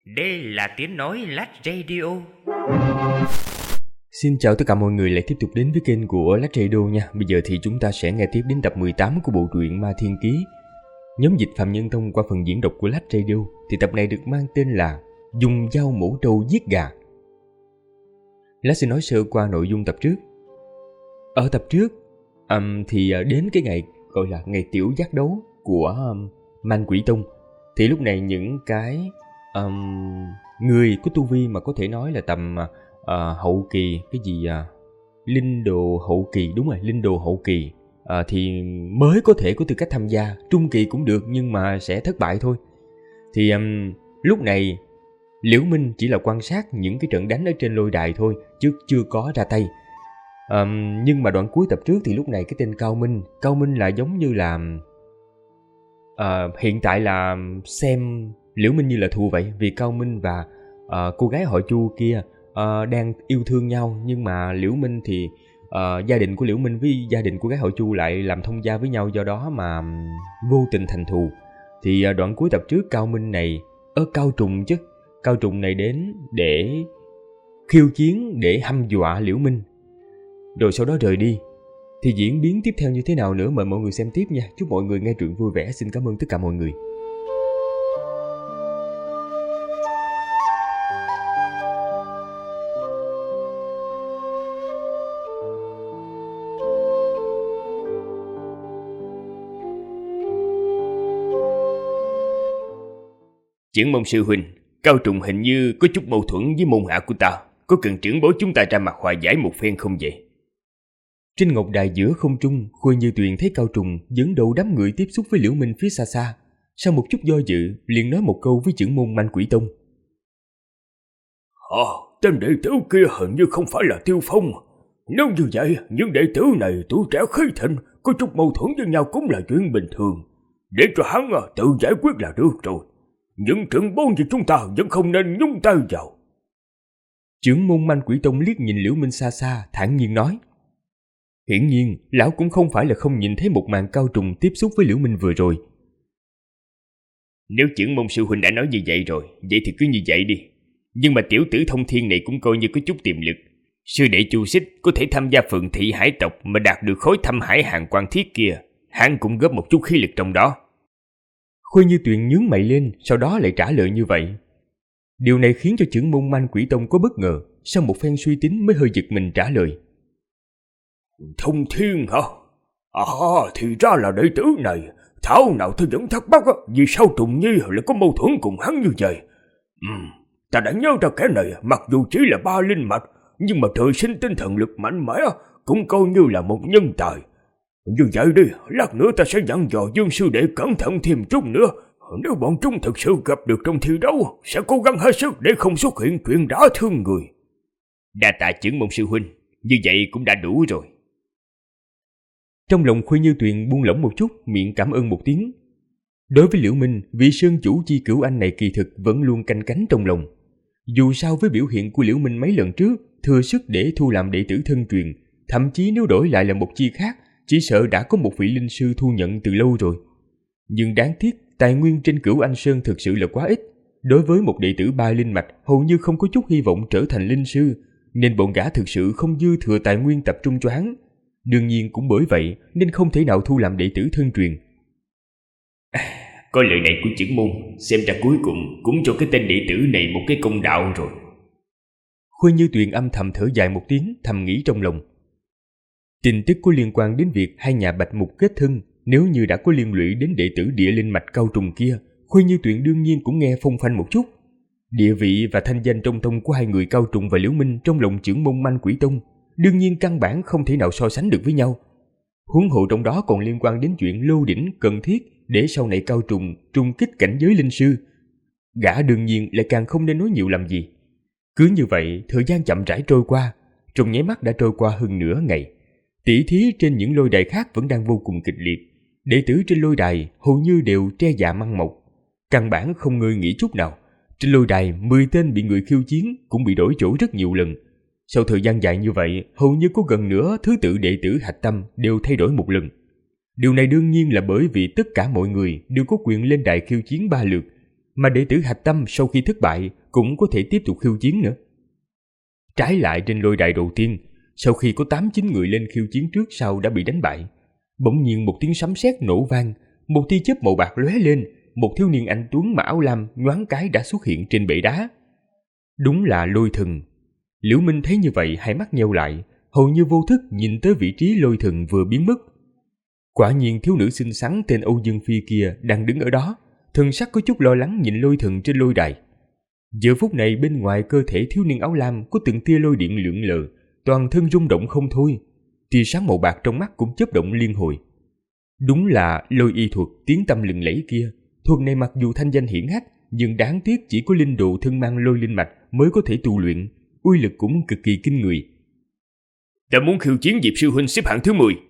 Đây là tiếng nói Lách Radio. Xin chào tất cả mọi người lại tiếp tục đến với kênh của Lách Radio nha. Bây giờ thì chúng ta sẽ nghe tiếp đến tập 18 của bộ truyện Ma Thiên Ký. Nhóm dịch Phạm Nhân Tông qua phần diễn đọc của Lách Radio thì tập này được mang tên là Dùng dao mổ trâu giết gà. Lách sẽ nói sơ qua nội dung tập trước. Ở tập trước thì đến cái ngày gọi là ngày tiểu giác đấu của Man Quỷ Tông, thì lúc này những cái người có tu vi mà có thể nói là tầm hậu kỳ, linh đồ hậu kỳ, đúng rồi, linh đồ hậu kỳ thì mới có thể có tư cách tham gia. Trung kỳ cũng được nhưng mà sẽ thất bại thôi. Thì lúc này Liễu Minh chỉ là quan sát những cái trận đánh ở trên lôi đài thôi, chứ chưa có ra tay. Nhưng mà đoạn cuối tập trước thì lúc này cái tên Cao Minh là giống như là hiện tại là xem Liễu Minh như là thù vậy. Vì Cao Minh và cô gái họ Chu kia đang yêu thương nhau, nhưng mà Liễu Minh thì gia đình của Liễu Minh với gia đình của gái họ Chu lại làm thông gia với nhau, do đó mà vô tình thành thù. Thì đoạn cuối tập trước Cao Trùng này đến để khiêu chiến, để hăm dọa Liễu Minh, rồi sau đó rời đi. Thì diễn biến tiếp theo như thế nào nữa mời mọi người xem tiếp nha. Chúc mọi người nghe truyện vui vẻ. Xin cảm ơn tất cả mọi người. Trưởng môn sư huynh, Cao Trùng hình như có chút mâu thuẫn với môn hạ của ta, có cần trưởng bối chúng ta ra mặt hòa giải một phen không vậy? Trên ngọc đài giữa không trung, Khôi Như Tuyền thấy Cao Trùng dẫn đầu đám người tiếp xúc với Liễu Minh phía xa xa. Sau một chút do dự, liền nói một câu với trưởng môn Man Quỷ Tông. Tên đệ tử kia hình như không phải là Tiêu Phong. Nếu như vậy, những đệ tử này tuổi trẻ khí thịnh, có chút mâu thuẫn với nhau cũng là chuyện bình thường. Để cho hắn tự giải quyết là được rồi. Những trưởng bối như chúng ta vẫn không nên nhúng tay vào. Trưởng môn Man Quỷ Tông liếc nhìn Liễu Minh xa xa, thản nhiên nói. Hiển nhiên, lão cũng không phải là không nhìn thấy một màn Cao Trùng tiếp xúc với Liễu Minh vừa rồi. Nếu trưởng môn sư huynh đã nói như vậy rồi, vậy thì cứ như vậy đi. Nhưng mà tiểu tử Thông Thiên này cũng coi như có chút tiềm lực. Sư đệ Chu Xích có thể tham gia Phượng Thị Hải tộc mà đạt được khối Thâm Hải Hàng Quan Thiết kia, hắn cũng góp một chút khí lực trong đó. Khôi Như Tuyền nhướng mày lên, sau đó lại trả lời như vậy. Điều này khiến cho trưởng môn Man Quỷ Tông có bất ngờ, sau một phen suy tính mới hơi giật mình trả lời. Thông Thiên hả? Thì ra là đệ tử này. Thảo nào tôi vẫn thắc mắc vì sao Trùng Nhi lại có mâu thuẫn cùng hắn như vậy. Ta đã nhớ ra kẻ này mặc dù chỉ là 3 linh mạch, nhưng mà trời sinh tinh thần lực mạnh mẽ, cũng coi như là một nhân tài. Như vậy đi, lát nữa ta sẽ dặn dò Dương sư đệ cẩn thận thêm chút nữa. Nếu bọn chúng thực sự gặp được trong thi đấu, sẽ cố gắng hết sức để không xuất hiện chuyện đả thương người. Đa tạ trưởng môn sư huynh, như vậy cũng đã đủ rồi. Trong lòng Khôi Như Tuyền buông lỏng một chút, miệng cảm ơn một tiếng. Đối với Liễu Minh, vị sơn chủ Chi Cửu Anh này kỳ thực vẫn luôn canh cánh trong lòng. Dù sao với biểu hiện của Liễu Minh mấy lần trước, thừa sức để thu làm đệ tử thân truyền, thậm chí nếu đổi lại là một chi khác, chỉ sợ đã có một vị linh sư thu nhận từ lâu rồi. Nhưng đáng tiếc, tài nguyên trên Cửu Anh Sơn thực sự là quá ít. Đối với một đệ tử 3 linh mạch, hầu như không có chút hy vọng trở thành linh sư, nên bọn gã thực sự không dư thừa tài nguyên tập trung cho hắn. Đương nhiên cũng bởi vậy nên không thể nào thu làm đệ tử thân truyền. Có lời này của trưởng môn, xem ra cuối cùng cũng cho cái tên đệ tử này một cái công đạo rồi. Khôi Như Tuyền âm thầm thở dài một tiếng, thầm nghĩ trong lòng. Tin tức có liên quan đến việc hai nhà Bạch Mục kết thân, nếu như đã có liên lụy đến đệ tử địa linh mạch Cao Trùng kia, Khôi Như Tuyền đương nhiên cũng nghe phong phanh một chút. Địa vị và thanh danh trong tông của hai người Cao Trùng và Liễu Minh trong lòng trưởng môn Man Quỷ Tông đương nhiên căn bản không thể nào so sánh được với nhau. Huống hộ trong đó còn liên quan đến chuyện lô đỉnh cần thiết để sau này Cao Trùng trung kích cảnh giới linh sư. Gã đương nhiên lại càng không nên nói nhiều làm gì. Cứ như vậy, thời gian chậm rãi trôi qua, trong nháy mắt đã trôi qua hơn nửa ngày. Tỷ thí trên những lôi đài khác vẫn đang vô cùng kịch liệt. Đệ tử trên lôi đài hầu như đều tre dạ măng mọc, căn bản không ngơi nghỉ chút nào. Trên lôi đài, 10 tên bị người khiêu chiến cũng bị đổi chỗ rất nhiều lần. Sau thời gian dài như vậy, hầu như có gần nửa thứ tự đệ tử hạch tâm đều thay đổi một lần. Điều này đương nhiên là bởi vì tất cả mọi người đều có quyền lên đài khiêu chiến 3 lượt, mà đệ tử hạch tâm sau khi thất bại cũng có thể tiếp tục khiêu chiến nữa. Trái lại trên lôi đài đầu tiên, sau khi có 8-9 người lên khiêu chiến trước sau đã bị đánh bại, bỗng nhiên một tiếng sấm sét nổ vang, một tia chớp màu bạc lóe lên, một thiếu niên anh tuấn mặc áo lam nhoáng cái đã xuất hiện trên bệ đá. Đúng là Lôi Thần. Liễu Minh thấy như vậy, hai mắt nheo lại, hầu như vô thức nhìn tới vị trí Lôi Thần vừa biến mất. Quả nhiên thiếu nữ xinh xắn tên Âu Dương Phi kia đang đứng ở đó, thần sắc có chút lo lắng nhìn Lôi Thần trên lôi đài. Giờ phút này bên ngoài cơ thể thiếu niên áo lam có từng tia lôi điện lượn lờ, toàn thân rung động không thôi, tia sáng màu bạc trong mắt cũng chớp động liên hồi. Đúng là lôi y thuật tiếng tăm lừng lẫy kia. Thuật này mặc dù thanh danh hiển hách, nhưng đáng tiếc chỉ có linh đồ thân mang lôi linh mạch mới có thể tu luyện, uy lực cũng cực kỳ kinh người. Ta muốn khiêu chiến Diệp sư huynh xếp hạng thứ 10.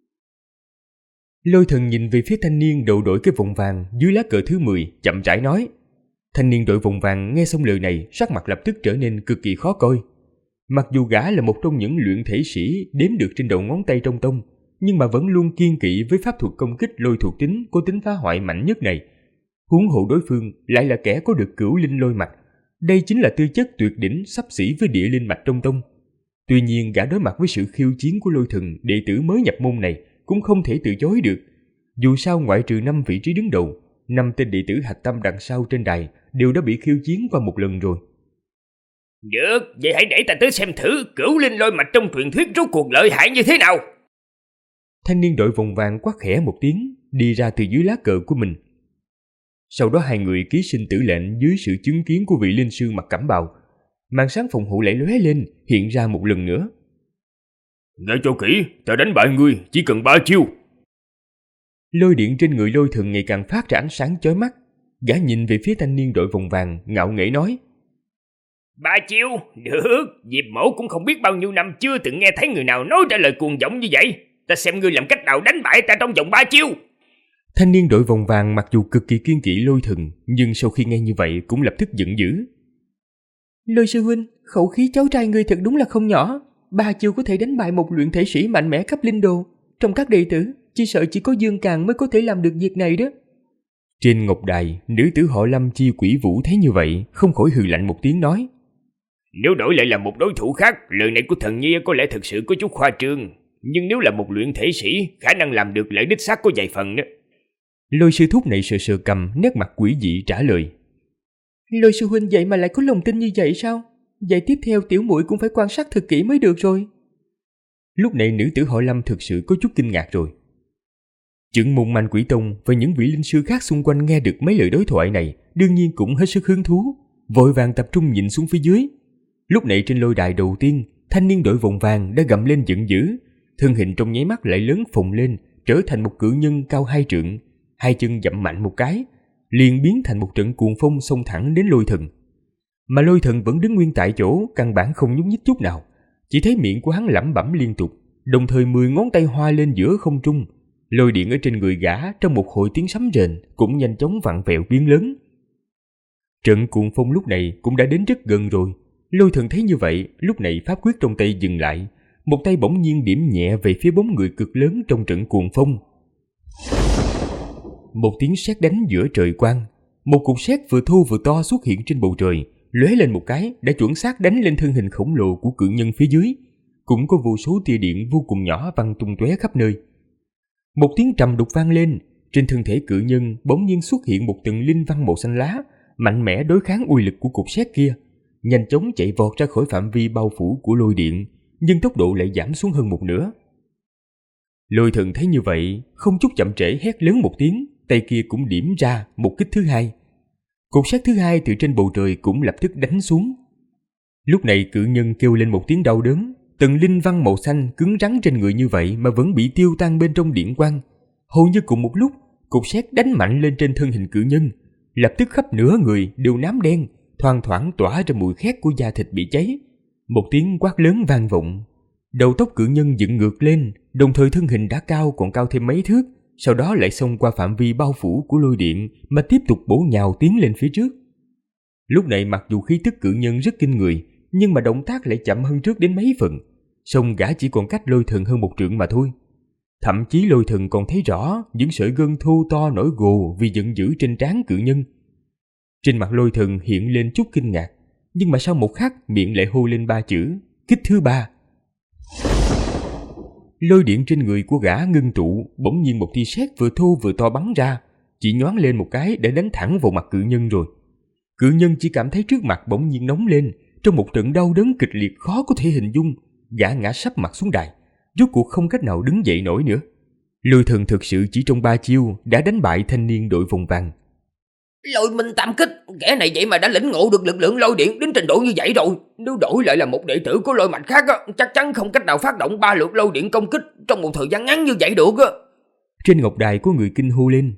Lôi Thần nhìn về phía thanh niên đầu đội cái vòng vàng dưới lá cờ thứ 10, chậm rãi nói. Thanh niên đội vòng vàng nghe xong lời này, sắc mặt lập tức trở nên cực kỳ khó coi. Mặc dù gã là một trong những luyện thể sĩ đếm được trên đầu ngón tay trong tông, nhưng mà vẫn luôn kiên kỵ với pháp thuật công kích lôi thuộc tính có tính phá hoại mạnh nhất này. Huống hộ đối phương lại là kẻ có được cửu linh lôi mạch, đây chính là tư chất tuyệt đỉnh xấp xỉ với địa linh mạch trong tông. Tuy nhiên gã đối mặt với sự khiêu chiến của Lôi Thần, đệ tử mới nhập môn này, cũng không thể từ chối được. Dù sao ngoại trừ 5 vị trí đứng đầu, 5 tên đệ tử hạch tâm đằng sau trên đài đều đã bị khiêu chiến qua một lần rồi. Được, vậy hãy để ta tới xem thử cửu linh lôi mạch trong truyền thuyết rốt cuộc lợi hại như thế nào. Thanh niên đội vòng vàng quát khẽ một tiếng, đi ra từ dưới lá cờ của mình. Sau đó hai người ký sinh tử lệnh dưới sự chứng kiến của vị linh sư mặc cẩm bào. Màn sáng phòng hộ lại lóe lên, hiện ra một lần nữa. Nghe cho kỹ, ta đánh bại ngươi chỉ cần 3 chiêu. Lôi điện trên người Lôi Thần ngày càng phát ra ánh sáng chói mắt. Gã nhìn về phía thanh niên đội vòng vàng, ngạo nghễ nói. 3 chiêu? Được, Diệp mẫu cũng không biết bao nhiêu năm chưa từng nghe thấy người nào nói ra lời cuồng vọng như vậy. Ta xem ngươi làm cách nào đánh bại ta trong vòng 3 chiêu. Thanh niên đội vòng vàng mặc dù cực kỳ kiên kỵ Lôi Thần, nhưng sau khi nghe như vậy cũng lập tức giận dữ. Lôi sư huynh, khẩu khí cháu trai ngươi thật đúng là không nhỏ. 3 chiêu có thể đánh bại một luyện thể sĩ mạnh mẽ cấp linh đồ. Trong các đệ tử, chỉ sợ chỉ có Dương Càn mới có thể làm được việc này đó. Trên ngọc đài, nữ tử họ Lâm Chi Quỷ Vũ thấy như vậy, không khỏi hừ lạnh một tiếng nói. Nếu đổi lại là một đối thủ khác, lời này của thần nhi có lẽ thực sự có chút khoa trương. Nhưng nếu là một luyện thể sĩ, khả năng làm được lại đích xác có vài phần đó. Lôi sư thúc này sờ sờ cầm, nét mặt quỷ dị trả lời. Lôi sư huynh vậy mà lại có lòng tin như vậy sao? Vậy tiếp theo tiểu muội cũng phải quan sát thật kỹ mới được rồi. Lúc này nữ tử họ Lâm thực sự có chút kinh ngạc rồi. Trưởng môn Manh Quỷ Tông và những vị linh sư khác xung quanh nghe được mấy lời đối thoại này, đương nhiên cũng hết sức hứng thú, vội vàng tập trung nhìn xuống phía dưới. Lúc này trên lôi đài đầu tiên, thanh niên đội vòng vàng đã gầm lên giận dữ, thân hình trong nháy mắt lại lớn phồng lên, trở thành một cự nhân cao 2 trượng, hai chân dậm mạnh một cái, liền biến thành một trận cuồng phong xông thẳng đến Lôi Thần. Mà Lôi Thần vẫn đứng nguyên tại chỗ, căn bản không nhúc nhích chút nào, chỉ thấy miệng của hắn lẩm bẩm liên tục, đồng thời 10 ngón tay hoa lên giữa không trung. Lôi điện ở trên người gã trong một hồi tiếng sấm rền cũng nhanh chóng vặn vẹo biến lớn. Trận cuồng phong lúc này cũng đã đến rất gần rồi. Lôi Thần thấy như vậy, lúc này pháp quyết trong tay dừng lại, một tay bỗng nhiên điểm nhẹ về phía bóng người cực lớn trong trận cuồng phong. Một tiếng sét đánh giữa trời quang, một cục sét vừa thô vừa to xuất hiện trên bầu trời, lóe lên một cái đã chuẩn xác đánh lên thân hình khổng lồ của cự nhân phía dưới, cũng có vô số tia điện vô cùng nhỏ văng tung tóe khắp nơi. Một tiếng trầm đục vang lên, trên thân thể cự nhân bỗng nhiên xuất hiện một tầng linh văn màu xanh lá, mạnh mẽ đối kháng uy lực của cục sét kia, nhanh chóng chạy vọt ra khỏi phạm vi bao phủ của lôi điện, nhưng tốc độ lại giảm xuống hơn một nửa. Lôi Thần thấy như vậy, không chút chậm trễ hét lớn một tiếng, tay kia cũng điểm ra một kích thứ hai. Cục sét thứ hai từ trên bầu trời cũng lập tức đánh xuống. Lúc này cự nhân kêu lên một tiếng đau đớn, tầng linh văn màu xanh cứng rắn trên người như vậy mà vẫn bị tiêu tan bên trong điện quang. Hầu như cùng một lúc, cục sét đánh mạnh lên trên thân hình cự nhân, lập tức khắp nửa người đều nám đen, thoang thoảng tỏa ra mùi khét của da thịt bị cháy. Một tiếng quát lớn vang vọng, đầu tóc cự nhân dựng ngược lên, đồng thời thân hình đã cao còn cao thêm mấy thước, sau đó lại xông qua phạm vi bao phủ của lôi điện mà tiếp tục bổ nhào tiến lên phía trước. Lúc này mặc dù khí tức cự nhân rất kinh người, nhưng mà động tác lại chậm hơn trước đến mấy phần, song gã chỉ còn cách Lôi Thần hơn 1 trượng mà thôi. Thậm chí Lôi Thần còn thấy rõ những sợi gân thô to nổi gồ vì giận dữ trên trán cự nhân. Trên mặt Lôi Thần hiện lên chút kinh ngạc, nhưng mà sau một khắc miệng lại hô lên 3 chữ: kích thứ 3. Lôi điện trên người của gã ngưng tụ, bỗng nhiên một tia sét vừa thô vừa to bắn ra, chỉ nhoáng lên một cái để đánh thẳng vào mặt cự nhân rồi. Cự nhân chỉ cảm thấy trước mặt bỗng nhiên nóng lên, trong một trận đau đớn kịch liệt khó có thể hình dung, gã ngã sấp mặt xuống đài, rốt cuộc không cách nào đứng dậy nổi nữa. Lôi Thần thực sự chỉ trong 3 chiêu đã đánh bại thanh niên đội vòng vàng. Lôi minh tam kích, kẻ này vậy mà đã lĩnh ngộ được lực lượng lôi điện đến trình độ như vậy rồi. Nếu đổi lại là một đệ tử của lôi mạch khác chắc chắn không cách nào phát động 3 lượt lôi điện công kích trong một thời gian ngắn như vậy được. Trên ngọc đài có người kinh hô lên.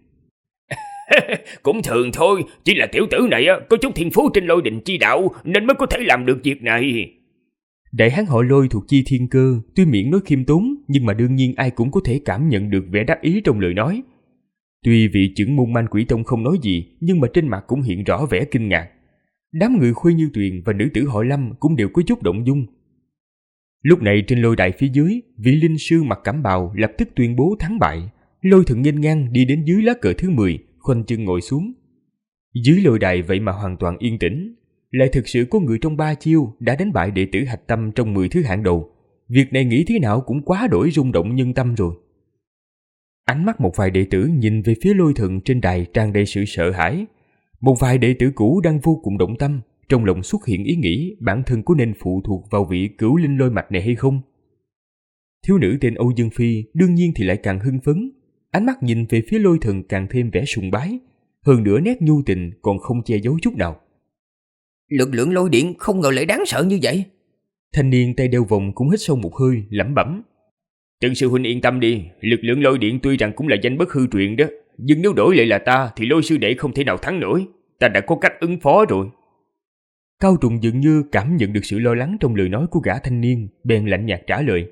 Cũng thường thôi, chỉ là tiểu tử này có chút thiên phú trên lôi đình chi đạo nên mới có thể làm được việc này. Đại hán họ Lôi thuộc chi thiên cơ, tuy miệng nói khiêm tốn nhưng mà đương nhiên ai cũng có thể cảm nhận được vẻ đắc ý trong lời nói. Tuy vị trưởng môn Man Quỷ Tông không nói gì, nhưng mà trên mặt cũng hiện rõ vẻ kinh ngạc. Đám người Khuê Như Tuyền và nữ tử họ Lâm cũng đều có chút động dung. Lúc này trên lôi đài phía dưới, vị linh sư mặc cẩm bào lập tức tuyên bố thắng bại. Lôi Thần nghênh ngang đi đến dưới lá cờ thứ 10, khoanh chân ngồi xuống. Dưới lôi đài vậy mà hoàn toàn yên tĩnh, lại thực sự có người trong 3 chiêu đã đánh bại đệ tử hạch tâm trong 10 thứ hạng đầu. Việc này nghĩ thế nào cũng quá đổi rung động nhân tâm rồi. Ánh mắt một vài đệ tử nhìn về phía Lôi Thần trên đài tràn đầy sự sợ hãi. Một vài đệ tử cũ đang vô cùng động tâm, trong lòng xuất hiện ý nghĩ bản thân có nên phụ thuộc vào vị cửu linh lôi mạch này hay không. Thiếu nữ tên Âu Dương Phi đương nhiên thì lại càng hưng phấn, ánh mắt nhìn về phía Lôi Thần càng thêm vẻ sùng bái, hơn nữa nét nhu tình còn không che giấu chút nào. Lực lượng lôi điện không ngờ lại đáng sợ như vậy. Thanh niên tay đeo vòng cũng hít sâu một hơi, lẩm bẩm. Trần sư huynh yên tâm đi, lực lượng lôi điện tuy rằng cũng là danh bất hư truyền đó, nhưng nếu đổi lại là ta thì Lôi sư đệ không thể nào thắng nổi, ta đã có cách ứng phó rồi. Cao Trùng dường như cảm nhận được sự lo lắng trong lời nói của gã thanh niên, bèn lạnh nhạt trả lời.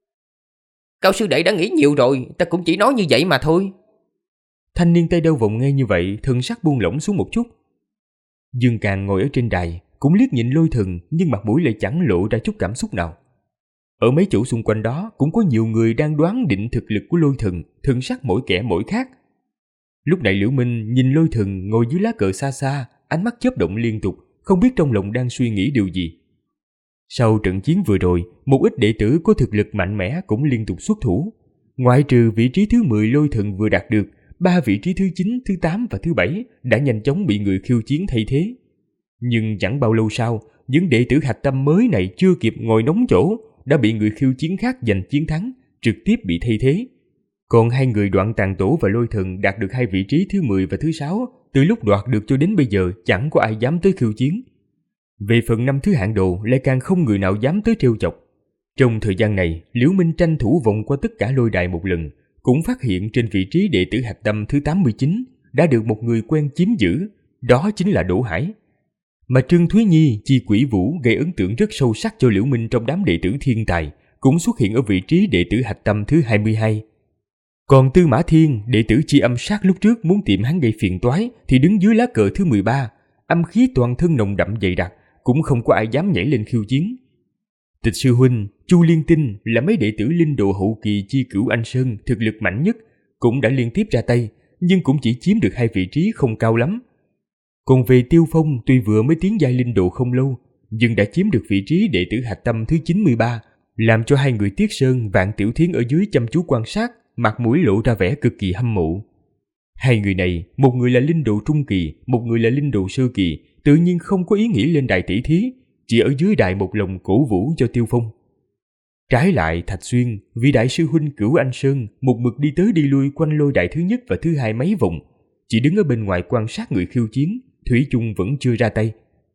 Cao sư đệ đã nghĩ nhiều rồi, ta cũng chỉ nói như vậy mà thôi. Thanh niên tay đeo vòng nghe như vậy, thần sắc buông lỏng xuống một chút. Dương Càn ngồi ở trên đài, cũng liếc nhìn Lôi Thần, nhưng mặt mũi lại chẳng lộ ra chút cảm xúc nào. Ở mấy chỗ xung quanh đó cũng có nhiều người đang đoán định thực lực của Lôi Thần, thần sắc mỗi kẻ mỗi khác. Lúc này Liễu Minh nhìn Lôi Thần ngồi dưới lá cờ xa xa, ánh mắt chớp động liên tục, không biết trong lòng đang suy nghĩ điều gì. Sau trận chiến vừa rồi, một ít đệ tử có thực lực mạnh mẽ cũng liên tục xuất thủ. Ngoại trừ vị trí thứ 10 Lôi Thần vừa đạt được, 3 vị trí thứ 9, thứ 8 và thứ 7 đã nhanh chóng bị người khiêu chiến thay thế. Nhưng chẳng bao lâu sau, những đệ tử hạch tâm mới này chưa kịp ngồi nóng chỗ, đã bị người khiêu chiến khác giành chiến thắng, trực tiếp bị thay thế. Còn 2 người Đoạn Tàn Tổ và Lôi Thần đạt được 2 vị trí thứ 10 và thứ 6, từ lúc đoạt được cho đến bây giờ chẳng có ai dám tới khiêu chiến. Về phần 5 thứ hạng đầu lại càng không người nào dám tới trêu chọc. Trong thời gian này, Liễu Minh tranh thủ vòng qua tất cả lôi đài một lần, cũng phát hiện trên vị trí đệ tử hạch tâm thứ 89 đã được một người quen chiếm giữ, đó chính là Đỗ Hải. Mà Trương Thúy Nhi, Chi Quỷ Vũ gây ấn tượng rất sâu sắc cho Liễu Minh trong đám đệ tử thiên tài, cũng xuất hiện ở vị trí đệ tử hạch tâm thứ 22. Còn Tư Mã Thiên, đệ tử Chi Âm Sát lúc trước muốn tìm hắn gây phiền toái thì đứng dưới lá cờ thứ 13, âm khí toàn thân nồng đậm dày đặc, cũng không có ai dám nhảy lên khiêu chiến. Tịch sư huynh, Chu Liên Tinh là mấy đệ tử linh đồ hậu kỳ Chi Cửu Anh Sơn thực lực mạnh nhất, cũng đã liên tiếp ra tay, nhưng cũng chỉ chiếm được 2 vị trí không cao lắm. Còn về Tiêu Phong tuy vừa mới tiến giai linh đồ không lâu, nhưng đã chiếm được vị trí đệ tử hạch tâm thứ 93, làm cho 2 người Tiết Sơn, Vạn Tiểu Thiến ở dưới chăm chú quan sát, mặt mũi lộ ra vẻ cực kỳ hâm mộ. 2 người này, một người là linh đồ trung kỳ, một người là linh đồ sơ kỳ, tự nhiên không có ý nghĩ lên đài tỷ thí, chỉ ở dưới đài một lòng cổ vũ cho Tiêu Phong. Trái lại Thạch Xuyên, vị đại sư huynh Cửu Anh Sơn, một mực đi tới đi lui quanh lôi đài thứ nhất và thứ 2 mấy vòng, chỉ đứng ở bên ngoài quan sát người khiêu chiến, thủy chung vẫn chưa ra tay.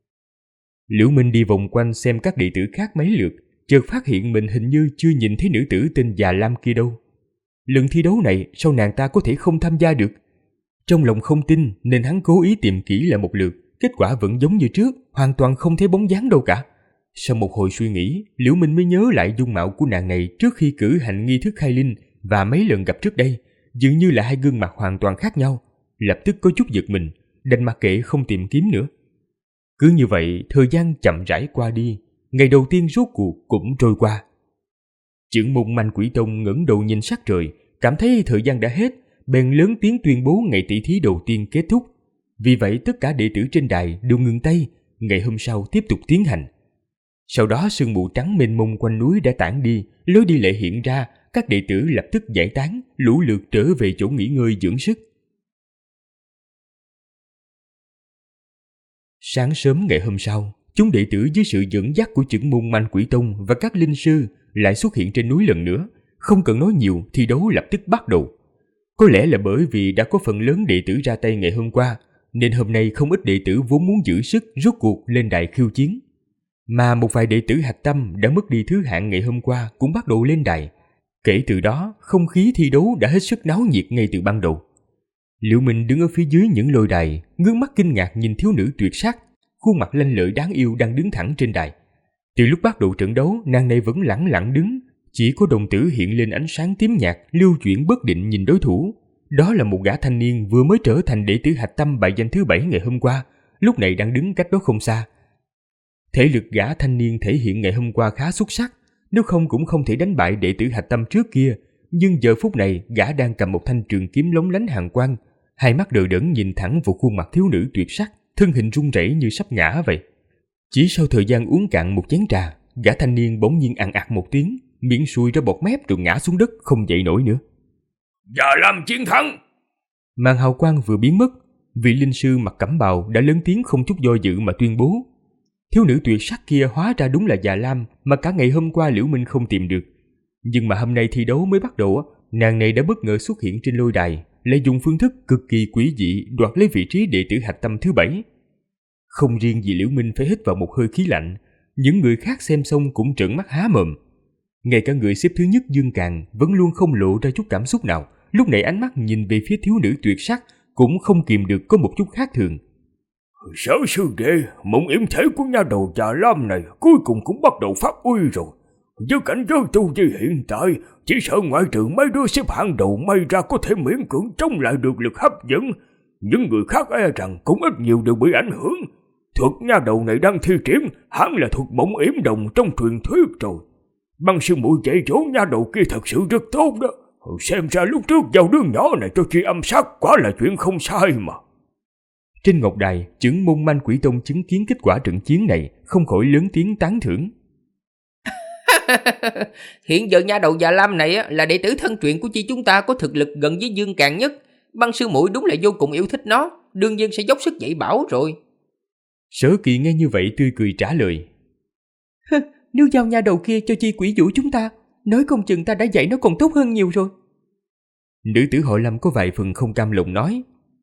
Liễu Minh đi vòng quanh xem các đệ tử khác mấy lượt, chợt phát hiện mình hình như chưa nhìn thấy nữ tử tên Già Lam kia đâu. Lần thi đấu này sao nàng ta có thể không tham gia được? Trong lòng không tin nên hắn cố ý tìm kỹ lại một lượt, kết quả vẫn giống như trước, hoàn toàn không thấy bóng dáng đâu cả. Sau một hồi suy nghĩ, Liễu Minh mới nhớ lại dung mạo của nàng này trước khi cử hành nghi thức khai linh và mấy lần gặp trước đây, dường như là 2 gương mặt hoàn toàn khác nhau. Lập tức có chút giật mình, đành mặc kệ không tìm kiếm nữa. Cứ như vậy, thời gian chậm rãi qua đi, ngày đầu tiên rốt cuộc cũng trôi qua. Trưởng môn Man Quỷ Tông ngẩng đầu nhìn sắc trời, cảm thấy thời gian đã hết, bèn lớn tiếng tuyên bố ngày tỷ thí đầu tiên kết thúc. Vì vậy tất cả đệ tử trên đài đều ngừng tay, ngày hôm sau tiếp tục tiến hành. Sau đó sương mù trắng mênh mông quanh núi đã tản đi, lối đi lại hiện ra, các đệ tử lập tức giải tán, lũ lượt trở về chỗ nghỉ ngơi dưỡng sức. Sáng sớm ngày hôm sau, chúng đệ tử dưới sự dẫn dắt của Chưởng Môn Manh Quỷ Tông và các linh sư lại xuất hiện trên núi lần nữa. Không cần nói nhiều, thi đấu lập tức bắt đầu. Có lẽ là bởi vì đã có phần lớn đệ tử ra tay ngày hôm qua, nên hôm nay không ít đệ tử vốn muốn giữ sức rốt cuộc lên đài khiêu chiến. Mà một vài đệ tử hạch tâm đã mất đi thứ hạng ngày hôm qua cũng bắt đầu lên đài. Kể từ đó, không khí thi đấu đã hết sức náo nhiệt ngay từ ban đầu. Liệu Minh đứng ở phía dưới những lôi đài, ngước mắt kinh ngạc nhìn thiếu nữ tuyệt sắc, khuôn mặt lanh lợi đáng yêu đang đứng thẳng trên đài. Từ lúc bắt đầu trận đấu, nàng này vẫn lẳng lặng đứng, chỉ có đồng tử hiện lên ánh sáng tím nhạt, lưu chuyển bất định nhìn đối thủ. Đó là một gã thanh niên vừa mới trở thành đệ tử hạch tâm bài danh thứ 7 ngày hôm qua, lúc này đang đứng cách đó không xa. Thể lực gã thanh niên thể hiện ngày hôm qua khá xuất sắc, nếu không cũng không thể đánh bại đệ tử hạch tâm trước kia. Nhưng giờ phút này, gã đang cầm một thanh trường kiếm lóng lánh hàn quang, hai mắt đờ đẫn nhìn thẳng vào khuôn mặt thiếu nữ tuyệt sắc, thân hình run rẩy như sắp ngã vậy. Chỉ sau thời gian uống cạn một chén trà, gã thanh niên bỗng nhiên ằn ạt một tiếng, miệng sùi ra bọt mép rồi ngã xuống đất không dậy nổi nữa. Già Lam chiến thắng! Màn hào quang vừa biến mất, vị linh sư mặc cẩm bào đã lớn tiếng không chút do dự mà tuyên bố. Thiếu nữ tuyệt sắc kia hóa ra đúng là Già Lam mà cả ngày hôm qua Liễu Minh không tìm được. Nhưng mà hôm nay thi đấu mới bắt đầu, nàng này đã bất ngờ xuất hiện trên lôi đài, lại dùng phương thức cực kỳ quỷ dị đoạt lấy vị trí đệ tử hạch tâm thứ 7. Không riêng gì Liễu Minh phải hít vào một hơi khí lạnh, những người khác xem xong cũng trợn mắt há mồm. Ngay cả người xếp thứ nhất Dương Càn vẫn luôn không lộ ra chút cảm xúc nào, lúc này ánh mắt nhìn về phía thiếu nữ tuyệt sắc cũng không kìm được có một chút khác thường. Sở sư đệ, mộng yểm thể của nha đầu Già Lam này cuối cùng cũng bắt đầu phát uy rồi. Với cảnh giới tu vi hiện tại, chỉ sợ ngoại trừ mấy đứa xếp hạng đầu may ra có thể miễn cưỡng chống lại được lực hấp dẫn. Những người khác e rằng cũng ít nhiều đều bị ảnh hưởng. Thuật nha đầu này đang thi triển hẳn là thuật mộng yểm đồng trong truyền thuyết rồi. Băng sư muội dạy dỗ nha đầu kia thật sự rất tốt đó. Xem ra lúc trước giao đứa nhỏ này cho chi âm sát quả là chuyện không sai mà. Trên ngọc đài, Chưởng Môn Manh Quỷ Tông chứng kiến kết quả trận chiến này, không khỏi lớn tiếng tán thưởng. Hiện giờ nha đầu Già Lam này là đệ tử thân truyền của chi chúng ta có thực lực gần với Dương Càn nhất. Băng sư muội đúng là vô cùng yêu thích nó, đương nhiên sẽ dốc sức dạy bảo rồi. Sở Kỳ nghe như vậy tươi cười trả lời. Nếu giao nha đầu kia cho chi quỷ vũ chúng ta, nói không chừng ta đã dạy nó còn tốt hơn nhiều rồi. Nữ tử Hội Lâm có vài phần không cam lòng nói.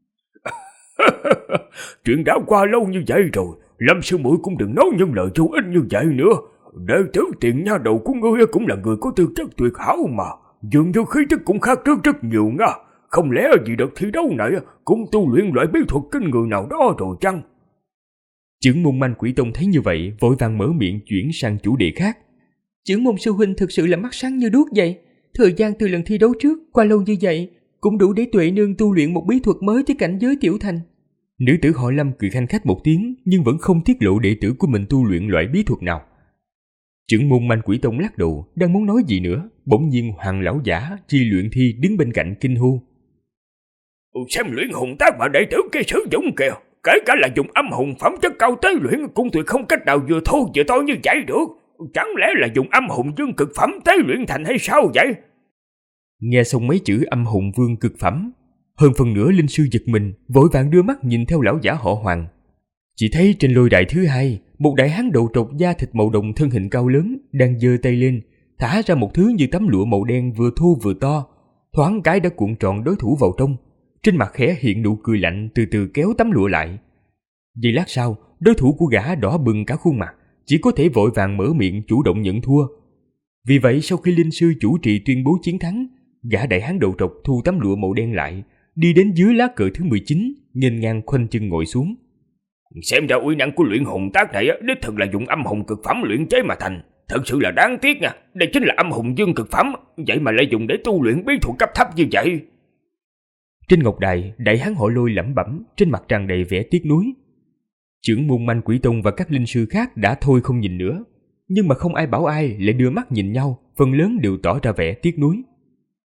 Chuyện đã qua lâu như vậy rồi, Lâm sư muội cũng đừng nói những lời vô ích như vậy nữa. Đệ tử Tiền nha đầu của ngươi cũng là người có tư chất tuyệt hảo mà, dường như khí chất cũng khác trước rất nhiều nha. Không lẽ vì đợt thi đấu này cũng tu luyện loại bí thuật kinh người nào đó rồi chăng? Chưởng Môn Manh Quỷ Tông thấy như vậy, vội vàng mở miệng chuyển sang chủ đề khác. Chưởng Môn sư huynh thực sự là mắt sáng như đuốc vậy. Thời gian từ lần thi đấu trước qua lâu như vậy, cũng đủ để Tuệ Nương tu luyện một bí thuật mới tới cảnh giới tiểu thành. Nữ tử Hội Lâm cười khanh khách một tiếng, nhưng vẫn không tiết lộ đệ tử của mình tu luyện loại bí thuật nào. Chưởng Môn Manh Quỷ Tông lắc đầu, đang muốn nói gì nữa, bỗng nhiên Hoàng lão giả Chi Luyện Thi đứng bên cạnh kinh hô. Xem luyện hồn tác mà đệ tử kia sử dụng kìa, kể cả là dùng âm hồn phẩm chất cao tế luyện cũng tuyệt không cách nào vừa thô vừa to như vậy được. Chẳng lẽ là dùng âm hồn dương cực phẩm tế luyện thành hay sao vậy? Nghe xong mấy chữ âm hồn vương cực phẩm, hơn phần nửa linh sư giật mình, vội vàng đưa mắt nhìn theo lão giả họ Hoàng. Chỉ thấy trên lôi đài thứ hai, một đại hán đầu trọc da thịt màu đồng thân hình cao lớn đang giơ tay lên, thả ra một thứ như tấm lụa màu đen vừa thô vừa to, thoáng cái đã cuộn tròn đối thủ vào trong. Trên mặt khẽ hiện nụ cười lạnh, từ từ kéo tấm lụa lại. Giây lát sau, đối thủ của gã đỏ bừng cả khuôn mặt, chỉ có thể vội vàng mở miệng chủ động nhận thua. Vì vậy sau khi linh sư chủ trì tuyên bố chiến thắng, gã đại hán đầu trọc thu tấm lụa màu đen lại, đi đến dưới lá cờ thứ 19, nghênh ngang khoanh chân ngồi xuống. Xem ra uy năng của luyện hồn tác này đích thực là dùng âm hồn cực phẩm luyện chế mà thành, thật sự là đáng tiếc nha. Đây chính là âm hồn dương cực phẩm, vậy mà lại dùng để tu luyện bí thuật cấp thấp như vậy. Trên ngọc đài, đại hán họ Lôi lẩm bẩm, trên mặt tràn đầy vẻ tiếc nuối. Chưởng Môn Manh Quỷ Tông và các linh sư khác đã thôi không nhìn nữa, nhưng mà không ai bảo ai lại đưa mắt nhìn nhau, phần lớn đều tỏ ra vẻ tiếc nuối.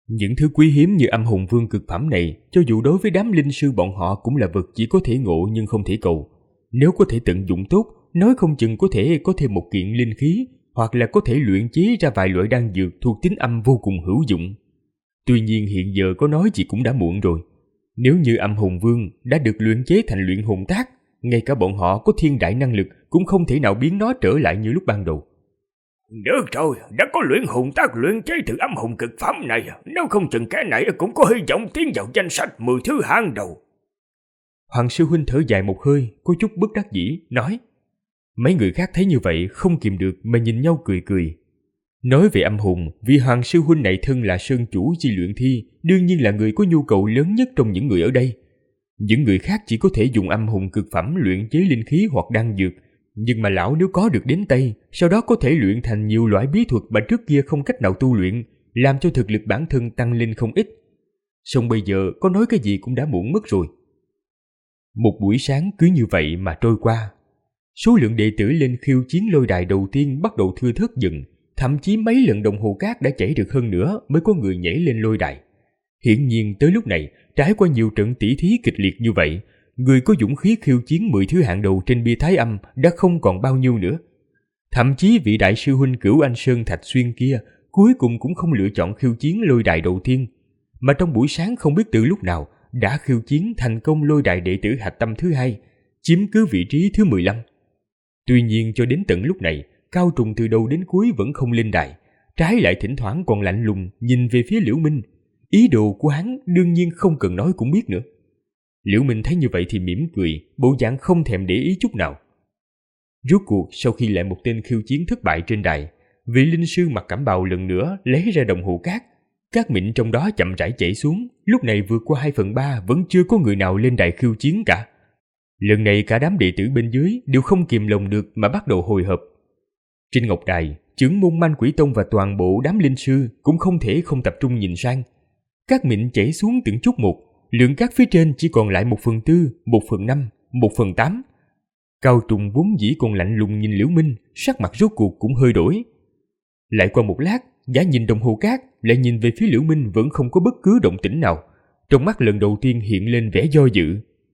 Những thứ quý hiếm như âm hồn vương cực phẩm này, cho dù đối với đám linh sư bọn họ cũng là vật chỉ có thể ngộ nhưng không thể cầu. Nếu có thể tận dụng tốt, nói không chừng có thể có thêm một kiện linh khí, hoặc là có thể luyện chế ra vài loại đan dược thuộc tính âm vô cùng hữu dụng. Tuy nhiên hiện giờ có nói gì cũng đã muộn rồi. Nếu như âm hồn vương đã được luyện chế thành luyện hồn tác, ngay cả bọn họ có thiên đại năng lực cũng không thể nào biến nó trở lại như lúc ban đầu. Được rồi, đã có luyện hồn tác luyện chế từ âm hồn cực phẩm này, nếu không chừng cái này cũng có hy vọng tiến vào danh sách 10 thứ hạng đầu. Hoàng sư huynh thở dài một hơi, có chút bất đắc dĩ, nói. Mấy người khác thấy như vậy không kìm được mà nhìn nhau cười cười. Nói về âm hồn, vì Hoàng sư huynh này thân là sơn chủ chi luyện thi, đương nhiên là người có nhu cầu lớn nhất trong những người ở đây. Những người khác chỉ có thể dùng âm hồn cực phẩm luyện chế linh khí hoặc đan dược, nhưng mà lão nếu có được đến tay, sau đó có thể luyện thành nhiều loại bí thuật mà trước kia không cách nào tu luyện, làm cho thực lực bản thân tăng lên không ít. Song bây giờ có nói cái gì cũng đã muộn mất rồi. Một buổi sáng cứ như vậy mà trôi qua. Số lượng đệ tử lên khiêu chiến lôi đài đầu tiên bắt đầu thưa thớt dần, thậm chí mấy lần đồng hồ cát đã chảy được hơn nữa mới có người nhảy lên lôi đài. Hiển nhiên tới lúc này, trải qua nhiều trận tỷ thí kịch liệt như vậy, người có dũng khí khiêu chiến 10 thứ hạng đầu trên bia thái âm đã không còn bao nhiêu nữa. Thậm chí vị đại sư huynh Cửu Anh Sơn Thạch Xuyên kia cuối cùng cũng không lựa chọn khiêu chiến lôi đài đầu tiên, mà trong buổi sáng không biết từ lúc nào đã khiêu chiến thành công lôi đài đệ tử hạch tâm thứ 2, chiếm cứ vị trí thứ 15. Tuy nhiên cho đến tận lúc này, Cao Trùng từ đầu đến cuối vẫn không lên đài, trái lại thỉnh thoảng còn lạnh lùng nhìn về phía Liễu Minh. Ý đồ của hắn đương nhiên không cần nói cũng biết nữa. Liễu Minh thấy như vậy thì mỉm cười, bộ dạng không thèm để ý chút nào. Rốt cuộc sau khi lại một tên khiêu chiến thất bại trên đài, vị linh sư mặc cẩm bào lần nữa lấy ra đồng hồ cát. Cát mịn trong đó chậm rãi chảy xuống, lúc này vượt qua 2/3 vẫn chưa có người nào lên đài khiêu chiến cả. Lần này cả đám đệ tử bên dưới đều không kìm lòng được mà bắt đầu hồi hộp. Trên ngọc đài, trưởng môn Man Quỷ Tông và toàn bộ đám linh sư cũng không thể không tập trung nhìn sang. Cát mịn chảy xuống từng chút một, lượng cát phía trên chỉ còn lại 1/4, 1/5, 1/8. Cao Trùng vốn dĩ còn lạnh lùng nhìn Liễu Minh, sắc mặt rốt cuộc cũng hơi đổi. Lại qua một lát, gã nhìn đồng hồ cát, lại nhìn về phía Liễu Minh vẫn không có bất cứ động tĩnh nào. Trong mắt lần đầu tiên hiện lên vẻ do dự.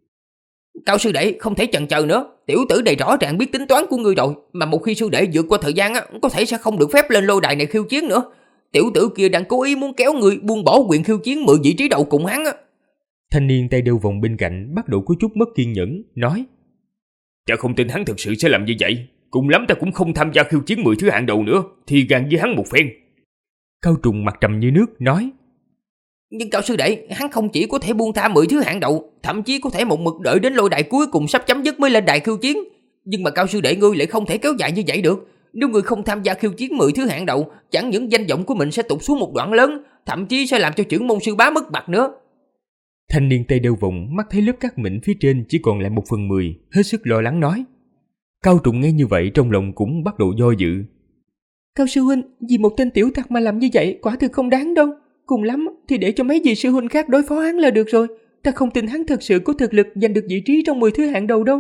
Cao sư đệ không thể chần chờ nữa, tiểu tử này rõ ràng biết tính toán của ngươi rồi, mà một khi sư đệ vượt qua thời gian có thể sẽ không được phép lên lôi đài này khiêu chiến nữa. Tiểu tử kia đang cố ý muốn kéo người buông bỏ quyền khiêu chiến 10 vị trí đầu cùng hắn. Thanh niên tay đeo vòng bên cạnh bắt đầu có chút mất kiên nhẫn, nói. Ta không tin hắn thực sự sẽ làm như vậy. Cùng lắm ta cũng không tham gia khiêu chiến 10 thứ hạng đầu nữa, thì gan với hắn một phen. Cao Trùng mặt trầm như nước, nói. Nhưng Cao sư đệ, hắn không chỉ có thể buông tha 10 thứ hạng đầu, thậm chí có thể một mực đợi đến lôi đài cuối cùng sắp chấm dứt mới lên đài khiêu chiến. Nhưng mà Cao sư đệ ngươi lại không thể kéo dài như vậy được. Nếu ngươi không tham gia khiêu chiến 10 thứ hạng đầu, chẳng những danh vọng của mình sẽ tụt xuống một đoạn lớn, thậm chí sẽ làm cho trưởng môn sư bá mất mặt nữa. Thanh niên tay đeo vòng mắt thấy lớp cát mịn phía trên chỉ còn lại 1/10, hết sức lo lắng nói. Cao Trùng nghe như vậy trong lòng cũng bắt đầu do dự. Cao sư huynh, vì một tên tiểu tặc mà làm như vậy quả thực không đáng đâu. Cùng lắm thì để cho mấy vị sư huynh khác đối phó hắn là được rồi. Ta không tin hắn thật sự có thực lực giành được vị trí trong 10 thứ hạng đầu đâu.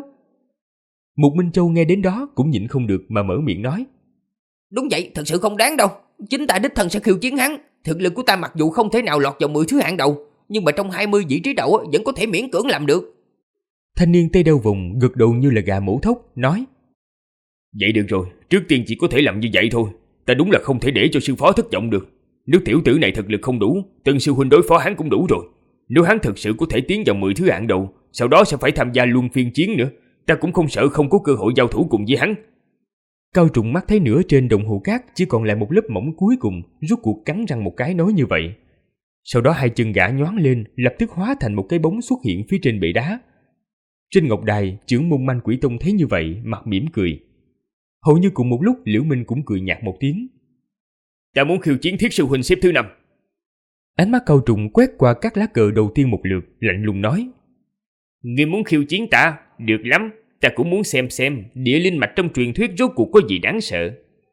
Mục Minh Châu nghe đến đó cũng nhịn không được mà mở miệng nói. Đúng vậy, thật sự không đáng đâu. Chính ta đích thân sẽ khiêu chiến hắn. Thực lực của ta mặc dù không thể nào lọt vào 10 thứ hạng đầu, nhưng mà trong 20 vị trí đầu vẫn có thể miễn cưỡng làm được. Thanh niên tay đeo vòng gật đầu như là gà mổ thóc, nói. Vậy được rồi, trước tiên chỉ có thể làm như vậy thôi. Ta đúng là không thể để cho sư phó thất vọng được. Nếu tiểu tử này thực lực không đủ, Tân sư huynh đối phó hắn cũng đủ rồi. Nếu hắn thực sự có thể tiến vào 10 thứ hạng đầu, sau đó sẽ phải tham gia luân phiên chiến nữa, ta cũng không sợ không có cơ hội giao thủ cùng với hắn. Cao Trùng mắt thấy nửa trên đồng hồ cát chỉ còn lại một lớp mỏng cuối cùng, rút cuộc cắn răng một cái nói như vậy. Sau đó hai chân gã nhoáng lên, lập tức hóa thành một cái bóng xuất hiện phía trên bệ đá. Trên ngọc đài, trưởng môn Man Quỷ Tông thấy như vậy, mặt mỉm cười. Hầu như cùng một lúc, Liễu Minh cũng cười nhạt một tiếng. Ta muốn khiêu chiến Thiết sư huynh xếp thứ 5. Ánh mắt Cao Trùng quét qua các lá cờ đầu tiên một lượt, lạnh lùng nói. Ngươi muốn khiêu chiến ta? Được lắm, ta cũng muốn xem địa linh mạch trong truyền thuyết rốt cuộc có gì đáng sợ.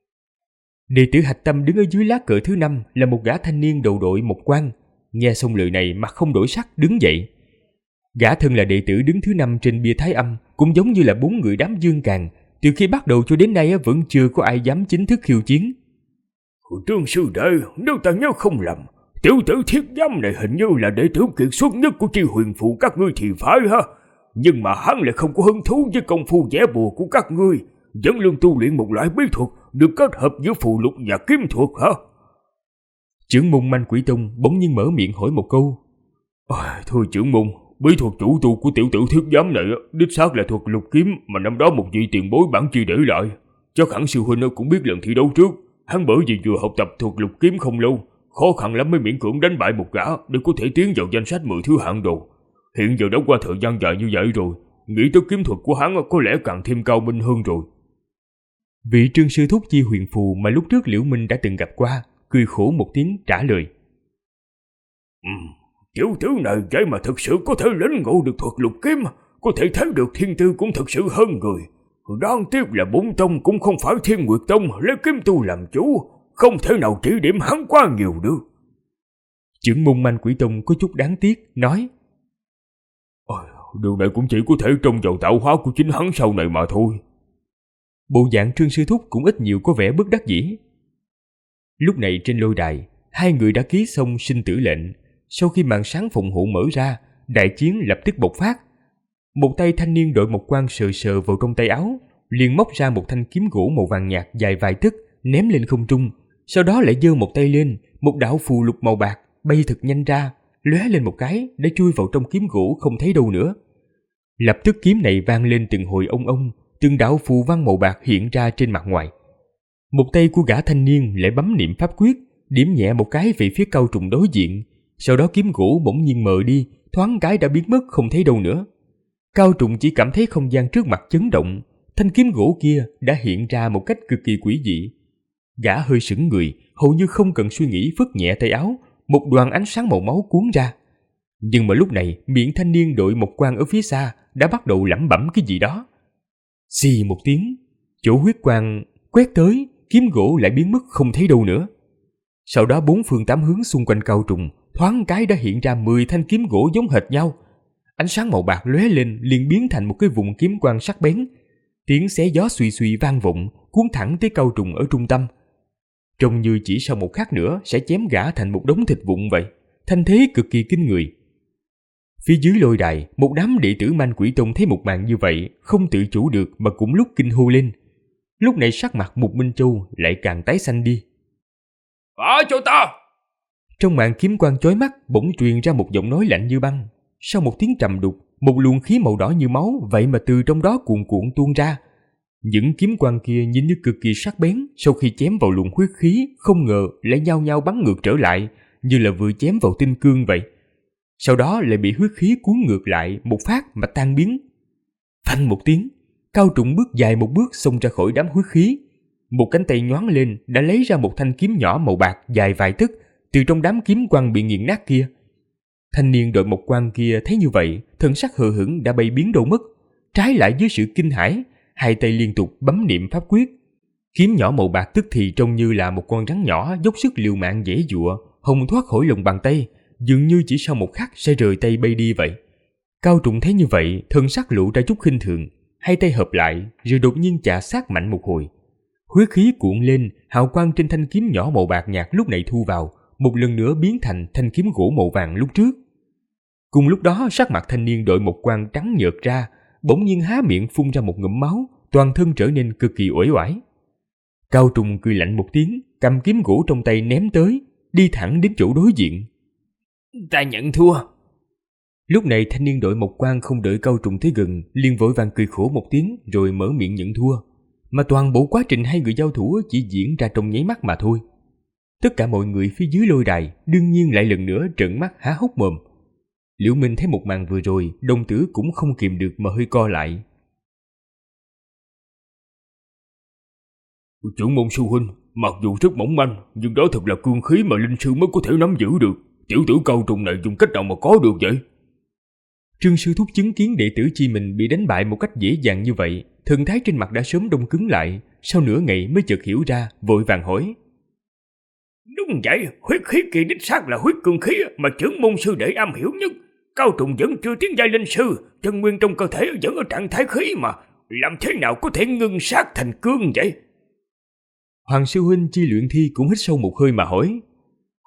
Đệ tử hạch tâm đứng ở dưới lá cờ thứ 5 là một gã thanh niên đầu đội một quan. Nghe xong lời này mặt không đổi sắc đứng dậy. Gã thân là đệ tử đứng thứ 5 trên bia thái âm, cũng giống như là 4 người đám dương càn. Từ khi bắt đầu cho đến nay vẫn chưa có ai dám chính thức khiêu chiến. Trương sư đệ, nếu ta nhớ không lầm, Tiểu tử thiết giám này hình như là đệ tử kiệt xuất nhất của Chi Huyền Phù các ngươi thì phải ha. Nhưng mà hắn lại không có hứng thú với công phu vẽ bùa của các ngươi, vẫn luôn tu luyện một loại bí thuật được kết hợp giữa phù lục và kiếm thuật hả? Trưởng môn Manh Quỷ Tông bỗng nhiên mở miệng hỏi một câu. Thôi trưởng môn, bí thuật chủ tu của tiểu tử thiết giám này đích xác là thuật lục kiếm mà năm đó một vị tiền bối bản chi để lại. Chắc hẳn sư huynh cũng biết lần thi đấu trước, hắn bởi vì vừa học tập thuật lục kiếm không lâu, khó khăn lắm mới miễn cưỡng đánh bại một gã để có thể tiến vào danh sách 10 thứ hạng đồ. Hiện giờ đã qua thời gian dài như vậy rồi, nghĩ tới kiếm thuật của hắn có lẽ càng thêm cao minh hơn rồi. Vị Trương sư thúc Chi Huyền Phù mà lúc trước Liễu Minh đã từng gặp qua, cười khổ một tiếng trả lời. Tiểu tử này vậy mà thực sự có thể lĩnh ngộ được thuật lục kiếm, có thể thấy được thiên tư cũng thực sự hơn người. Đáng tiếc là bổn tông cũng không phải Thiên Nguyệt Tông lấy kiếm tu làm chủ, không thể nào chỉ điểm hắn quá nhiều được. Trưởng môn Manh Quỷ Tông có chút đáng tiếc nói. Điều này cũng chỉ có thể trông vào tạo hóa của chính hắn sau này mà thôi. Bộ dạng Trương sư thúc cũng ít nhiều có vẻ bất đắc dĩ. Lúc này trên lôi đài, hai người đã ký xong sinh tử lệnh. Sau khi màn sáng phòng hộ mở ra, đại chiến lập tức bộc phát. Một tay thanh niên đội một quan sờ sờ vào trong tay áo, liền móc ra một thanh kiếm gỗ màu vàng nhạt dài vài tấc, ném lên không trung. Sau đó lại giơ một tay lên, một đạo phù lục màu bạc bay thật nhanh ra, lóe lên một cái đã chui vào trong kiếm gỗ không thấy đâu nữa. Lập tức kiếm này vang lên từng hồi ông, từng đạo phù văn màu bạc hiện ra trên mặt ngoài. Một tay của gã thanh niên lại bấm niệm pháp quyết, điểm nhẹ một cái về phía Cao Trùng đối diện. Sau đó kiếm gỗ bỗng nhiên mờ đi, thoáng cái đã biến mất không thấy đâu nữa. Cao Trùng chỉ cảm thấy không gian trước mặt chấn động, thanh kiếm gỗ kia đã hiện ra một cách cực kỳ quỷ dị. Gã hơi sững người, hầu như không cần suy nghĩ phất nhẹ tay áo, một đoàn ánh sáng màu máu cuốn ra. Nhưng mà lúc này miệng thanh niên đội một quan ở phía xa đã bắt đầu lẩm bẩm cái gì đó. Xì một tiếng, chỗ huyết quang quét tới, kiếm gỗ lại biến mất không thấy đâu nữa. Sau đó bốn phương tám hướng xung quanh Cao Trùng thoáng cái đã hiện ra 10 thanh kiếm gỗ giống hệt nhau. Ánh sáng màu bạc lóe lên liền biến thành một cái vùng kiếm quang sắc bén. Tiếng xé gió suy suy vang vọng, cuốn thẳng tới Cao Trùng ở trung tâm. Trông như chỉ sau một khắc nữa sẽ chém gã thành một đống thịt vụn vậy. Thanh thế cực kỳ kinh người. Phía dưới lôi đài, một đám đệ tử Manh Quỷ Tông thấy một màn như vậy, không tự chủ được mà cũng lúc kinh hô lên. Lúc này sắc mặt Mục Minh Châu lại càng tái xanh đi. Cho ta! Trong màn kiếm quang chói mắt bỗng truyền ra một giọng nói lạnh như băng. Sau một tiếng trầm đục, một luồng khí màu đỏ như máu vậy mà từ trong đó cuồn cuộn tuôn ra. Những kiếm quang kia nhìn như cực kỳ sắc bén, sau khi chém vào luồng huyết khí, không ngờ lại nhao nhao bắn ngược trở lại, như là vừa chém vào tinh cương vậy. Sau đó lại bị huyết khí cuốn ngược lại một phát mà tan biến. Phanh một tiếng, Cao Trùng bước dài một bước xông ra khỏi đám huyết khí. Một cánh tay nhoáng lên đã lấy ra một thanh kiếm nhỏ màu bạc dài vài tấc từ trong đám kiếm quang bị nghiền nát kia. Thanh niên đội một quan kia thấy như vậy, thần sắc hờ hững đã bay biến đâu mất. Trái lại với sự kinh hãi, hai tay liên tục bấm niệm pháp quyết. Kiếm nhỏ màu bạc tức thì trông như là một con rắn nhỏ dốc sức liều mạng giãy giụa, hồng thoát khỏi lòng bàn tay, dường như chỉ sau một khắc sẽ rời tay bay đi vậy. Cao Trùng thấy như vậy, thần sắc lộ ra chút khinh thường, hai tay hợp lại, rồi đột nhiên chà sát mạnh một hồi. Huyết khí cuộn lên, hào quang trên thanh kiếm nhỏ màu bạc nhạt lúc này thu vào, một lần nữa biến thành thanh kiếm gỗ màu vàng lúc trước. Cùng lúc đó, sắc mặt thanh niên đội một quan trắng nhợt ra, bỗng nhiên há miệng phun ra một ngụm máu, toàn thân trở nên cực kỳ uể oải. Cao Trùng cười lạnh một tiếng, cầm kiếm gỗ trong tay ném tới, đi thẳng đến chỗ đối diện. Ta nhận thua. Lúc này thanh niên đội một quan không đợi Cao Trùng tới gần, liền vội vàng cười khổ một tiếng rồi mở miệng nhận thua. Mà toàn bộ quá trình hai người giao thủ chỉ diễn ra trong nháy mắt mà thôi. Tất cả mọi người phía dưới lôi đài đương nhiên lại lần nữa trợn mắt há hốc mồm. Liễu Minh thấy một màn vừa rồi, đồng tử cũng không kìm được mà hơi co lại. Trưởng môn sư huynh, mặc dù rất mỏng manh, nhưng đó thật là cương khí mà linh sư mới có thể nắm giữ được. Tiểu tử Cao Trùng này dùng cách nào mà có được vậy? Trương sư thúc chứng kiến đệ tử chi mình bị đánh bại một cách dễ dàng như vậy, thần thái trên mặt đã sớm đông cứng lại, sau nửa ngày mới chợt hiểu ra, vội vàng hỏi. Đúng vậy, huyết khí kỳ đích xác là huyết cương khí mà trưởng môn sư đệ am hiểu nhất. Cao Trùng vẫn chưa tiến giai linh sư, chân nguyên trong cơ thể vẫn ở trạng thái khí mà, làm thế nào có thể ngưng sát thành cương vậy? Hoàng sư huynh Chi Luyện Thi cũng hít sâu một hơi mà hỏi.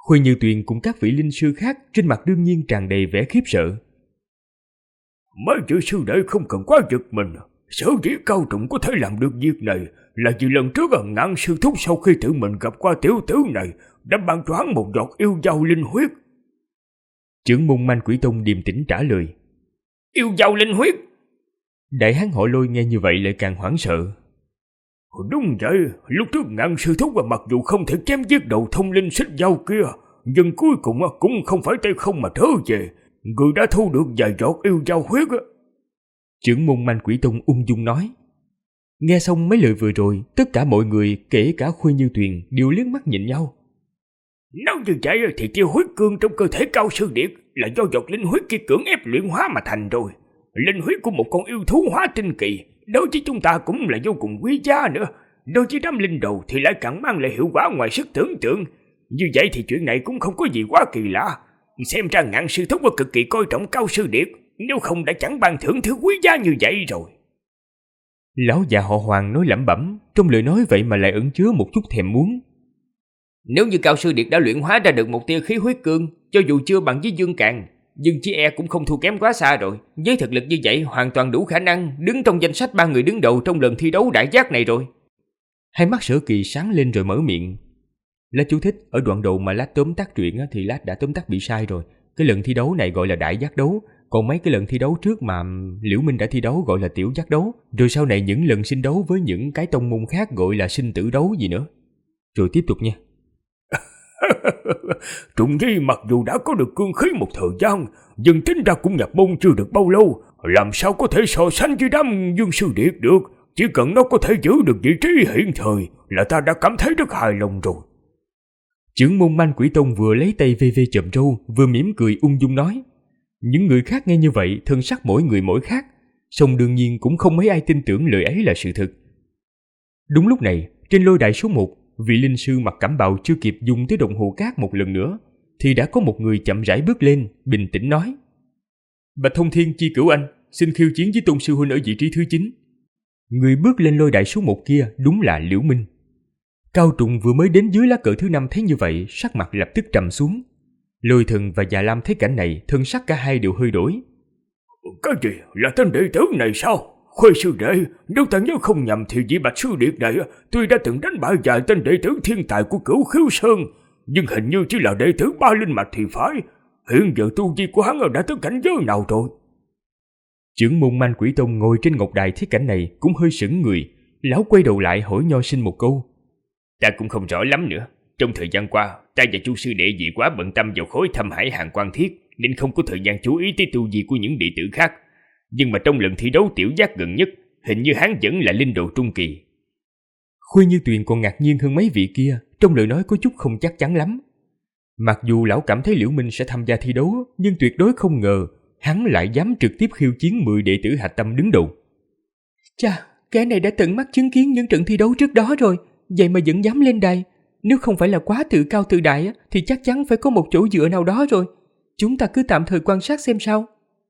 Khuê Như Tuyền cùng các vị linh sư khác trên mặt đương nhiên tràn đầy vẻ khiếp sợ. Mấy vị sư đệ không cần quá giật mình. Sở dĩ Cao Trùng có thể làm được việc này là vì lần trước Ngạn sư thúc sau khi tự mình gặp qua tiểu tử này đã ban cho hắn một giọt yêu dao linh huyết. Trưởng môn Man Quỷ Tông điềm tĩnh trả lời. Yêu dao linh huyết? Đại hán Họ Lôi nghe như vậy lại càng hoảng sợ. Đúng vậy, lúc trước Ngạn sư thúc mặc dù không thể chém giết đầu thông linh xích dao kia, nhưng cuối cùng cũng không phải tay không mà trở về. Người đã thu được vài giọt yêu dao huyết. Trưởng môn Man Quỷ Tông ung dung nói. Nghe xong mấy lời vừa rồi, tất cả mọi người, kể cả Khuê Như Tuyền, đều liếc mắt nhìn nhau. Nếu như vậy thì kia huyết cương trong cơ thể Cao sư điệt là do giọt linh huyết kia cưỡng ép luyện hóa mà thành rồi. Linh huyết của một con yêu thú hóa tinh kỳ, đối với chúng ta cũng là vô cùng quý giá nữa. Đối với đám linh đồ thì lại càng mang lại hiệu quả ngoài sức tưởng tượng. Như vậy thì chuyện này cũng không có gì quá kỳ lạ. Xem ra Ngạn sư thúc cực kỳ coi trọng Cao sư điệt, nếu không đã chẳng ban thưởng thứ quý giá như vậy rồi. Lão già họ Hoàng nói lẩm bẩm, trong lời nói vậy mà lại ẩn chứa một chút thèm muốn. Nếu như Cao sư điệt đã luyện hóa ra được một tia khí huyết cương, cho dù chưa bằng với Dương Càn, nhưng chỉ e cũng không thua kém quá xa rồi. Với thực lực như vậy hoàn toàn đủ khả năng đứng trong danh sách 3 người đứng đầu trong lần thi đấu đại giác này rồi. Hai mắt Sở Kỳ sáng lên rồi mở miệng. Lát chú thích, ở đoạn đầu mà Lát tóm tắt truyện thì Lát đã tóm tắt bị sai rồi. Cái lần thi đấu này gọi là đại giác đấu, còn mấy cái lần thi đấu trước mà Liễu Minh đã thi đấu gọi là tiểu giác đấu, rồi sau này những lần sinh đấu với những cái tông môn khác gọi là sinh tử đấu gì nữa. Rồi tiếp tục nha. Trùng Nhi mặc dù đã có được cương khí một thời gian, nhưng tính ra cũng nhập môn chưa được bao lâu, làm sao có thể so sánh với đám Dương sư điệt được. Chỉ cần nó có thể giữ được vị trí hiện thời là ta đã cảm thấy rất hài lòng rồi. Trưởng môn Man Quỷ Tông vừa lấy tay vê vê chòm râu, vừa mỉm cười ung dung nói. Những người khác nghe như vậy, thân sắc mỗi người mỗi khác, song đương nhiên cũng không mấy ai tin tưởng lời ấy là sự thật. Đúng lúc này, trên lôi đài số 1, vị linh sư mặc cẩm bào chưa kịp dùng tới đồng hồ cát một lần nữa, thì đã có một người chậm rãi bước lên, bình tĩnh nói. Bạch Thông Thiên Chi Cửu Anh, xin khiêu chiến với Tôn sư huynh ở vị trí thứ 9. Người bước lên lôi đài số 1 kia đúng là Liễu Minh. Cao Trùng vừa mới đến dưới lá cờ thứ 5 thấy như vậy, sắc mặt lập tức trầm xuống. Lôi Thần và Già Lam thấy cảnh này, thân sắc cả hai đều hơi đổi. Cái gì? Là tên đệ tử này sao? Khuê sư đệ, nếu ta nhớ không nhầm thì vị Bạch sư điệt này tuy đã từng đánh bại vài tên đệ tử thiên tài của Cửu Khiếu Sơn, nhưng hình như chỉ là đệ tử 3 linh mạch thì phải. Hiện giờ tu vi của hắn đã tới cảnh giới nào rồi? Trưởng môn Man Quỷ Tông ngồi trên ngọc đài thấy cảnh này cũng hơi sững người. Lão quay đầu lại hỏi Nho Sinh một câu. Ta cũng không rõ lắm nữa. Trong thời gian qua, ta và Chu sư đệ vì quá bận tâm vào khối Thâm Hải Hàng Quan Thiết nên không có thời gian chú ý tới tu vi của những đệ tử khác. Nhưng mà trong lần thi đấu tiểu giác gần nhất, hình như hắn vẫn là linh đồ trung kỳ. Khuê Như Tuyền còn ngạc nhiên hơn mấy vị kia, trong lời nói có chút không chắc chắn lắm. Mặc dù lão cảm thấy Liễu Minh sẽ tham gia thi đấu, nhưng tuyệt đối không ngờ hắn lại dám trực tiếp khiêu chiến 10 đệ tử hạch tâm đứng đầu. Chà, kẻ này đã tận mắt chứng kiến những trận thi đấu trước đó rồi, vậy mà vẫn dám lên đài. Nếu không phải là quá tự cao tự đại thì chắc chắn phải có một chỗ dựa nào đó rồi. Chúng ta cứ tạm thời quan sát xem sao.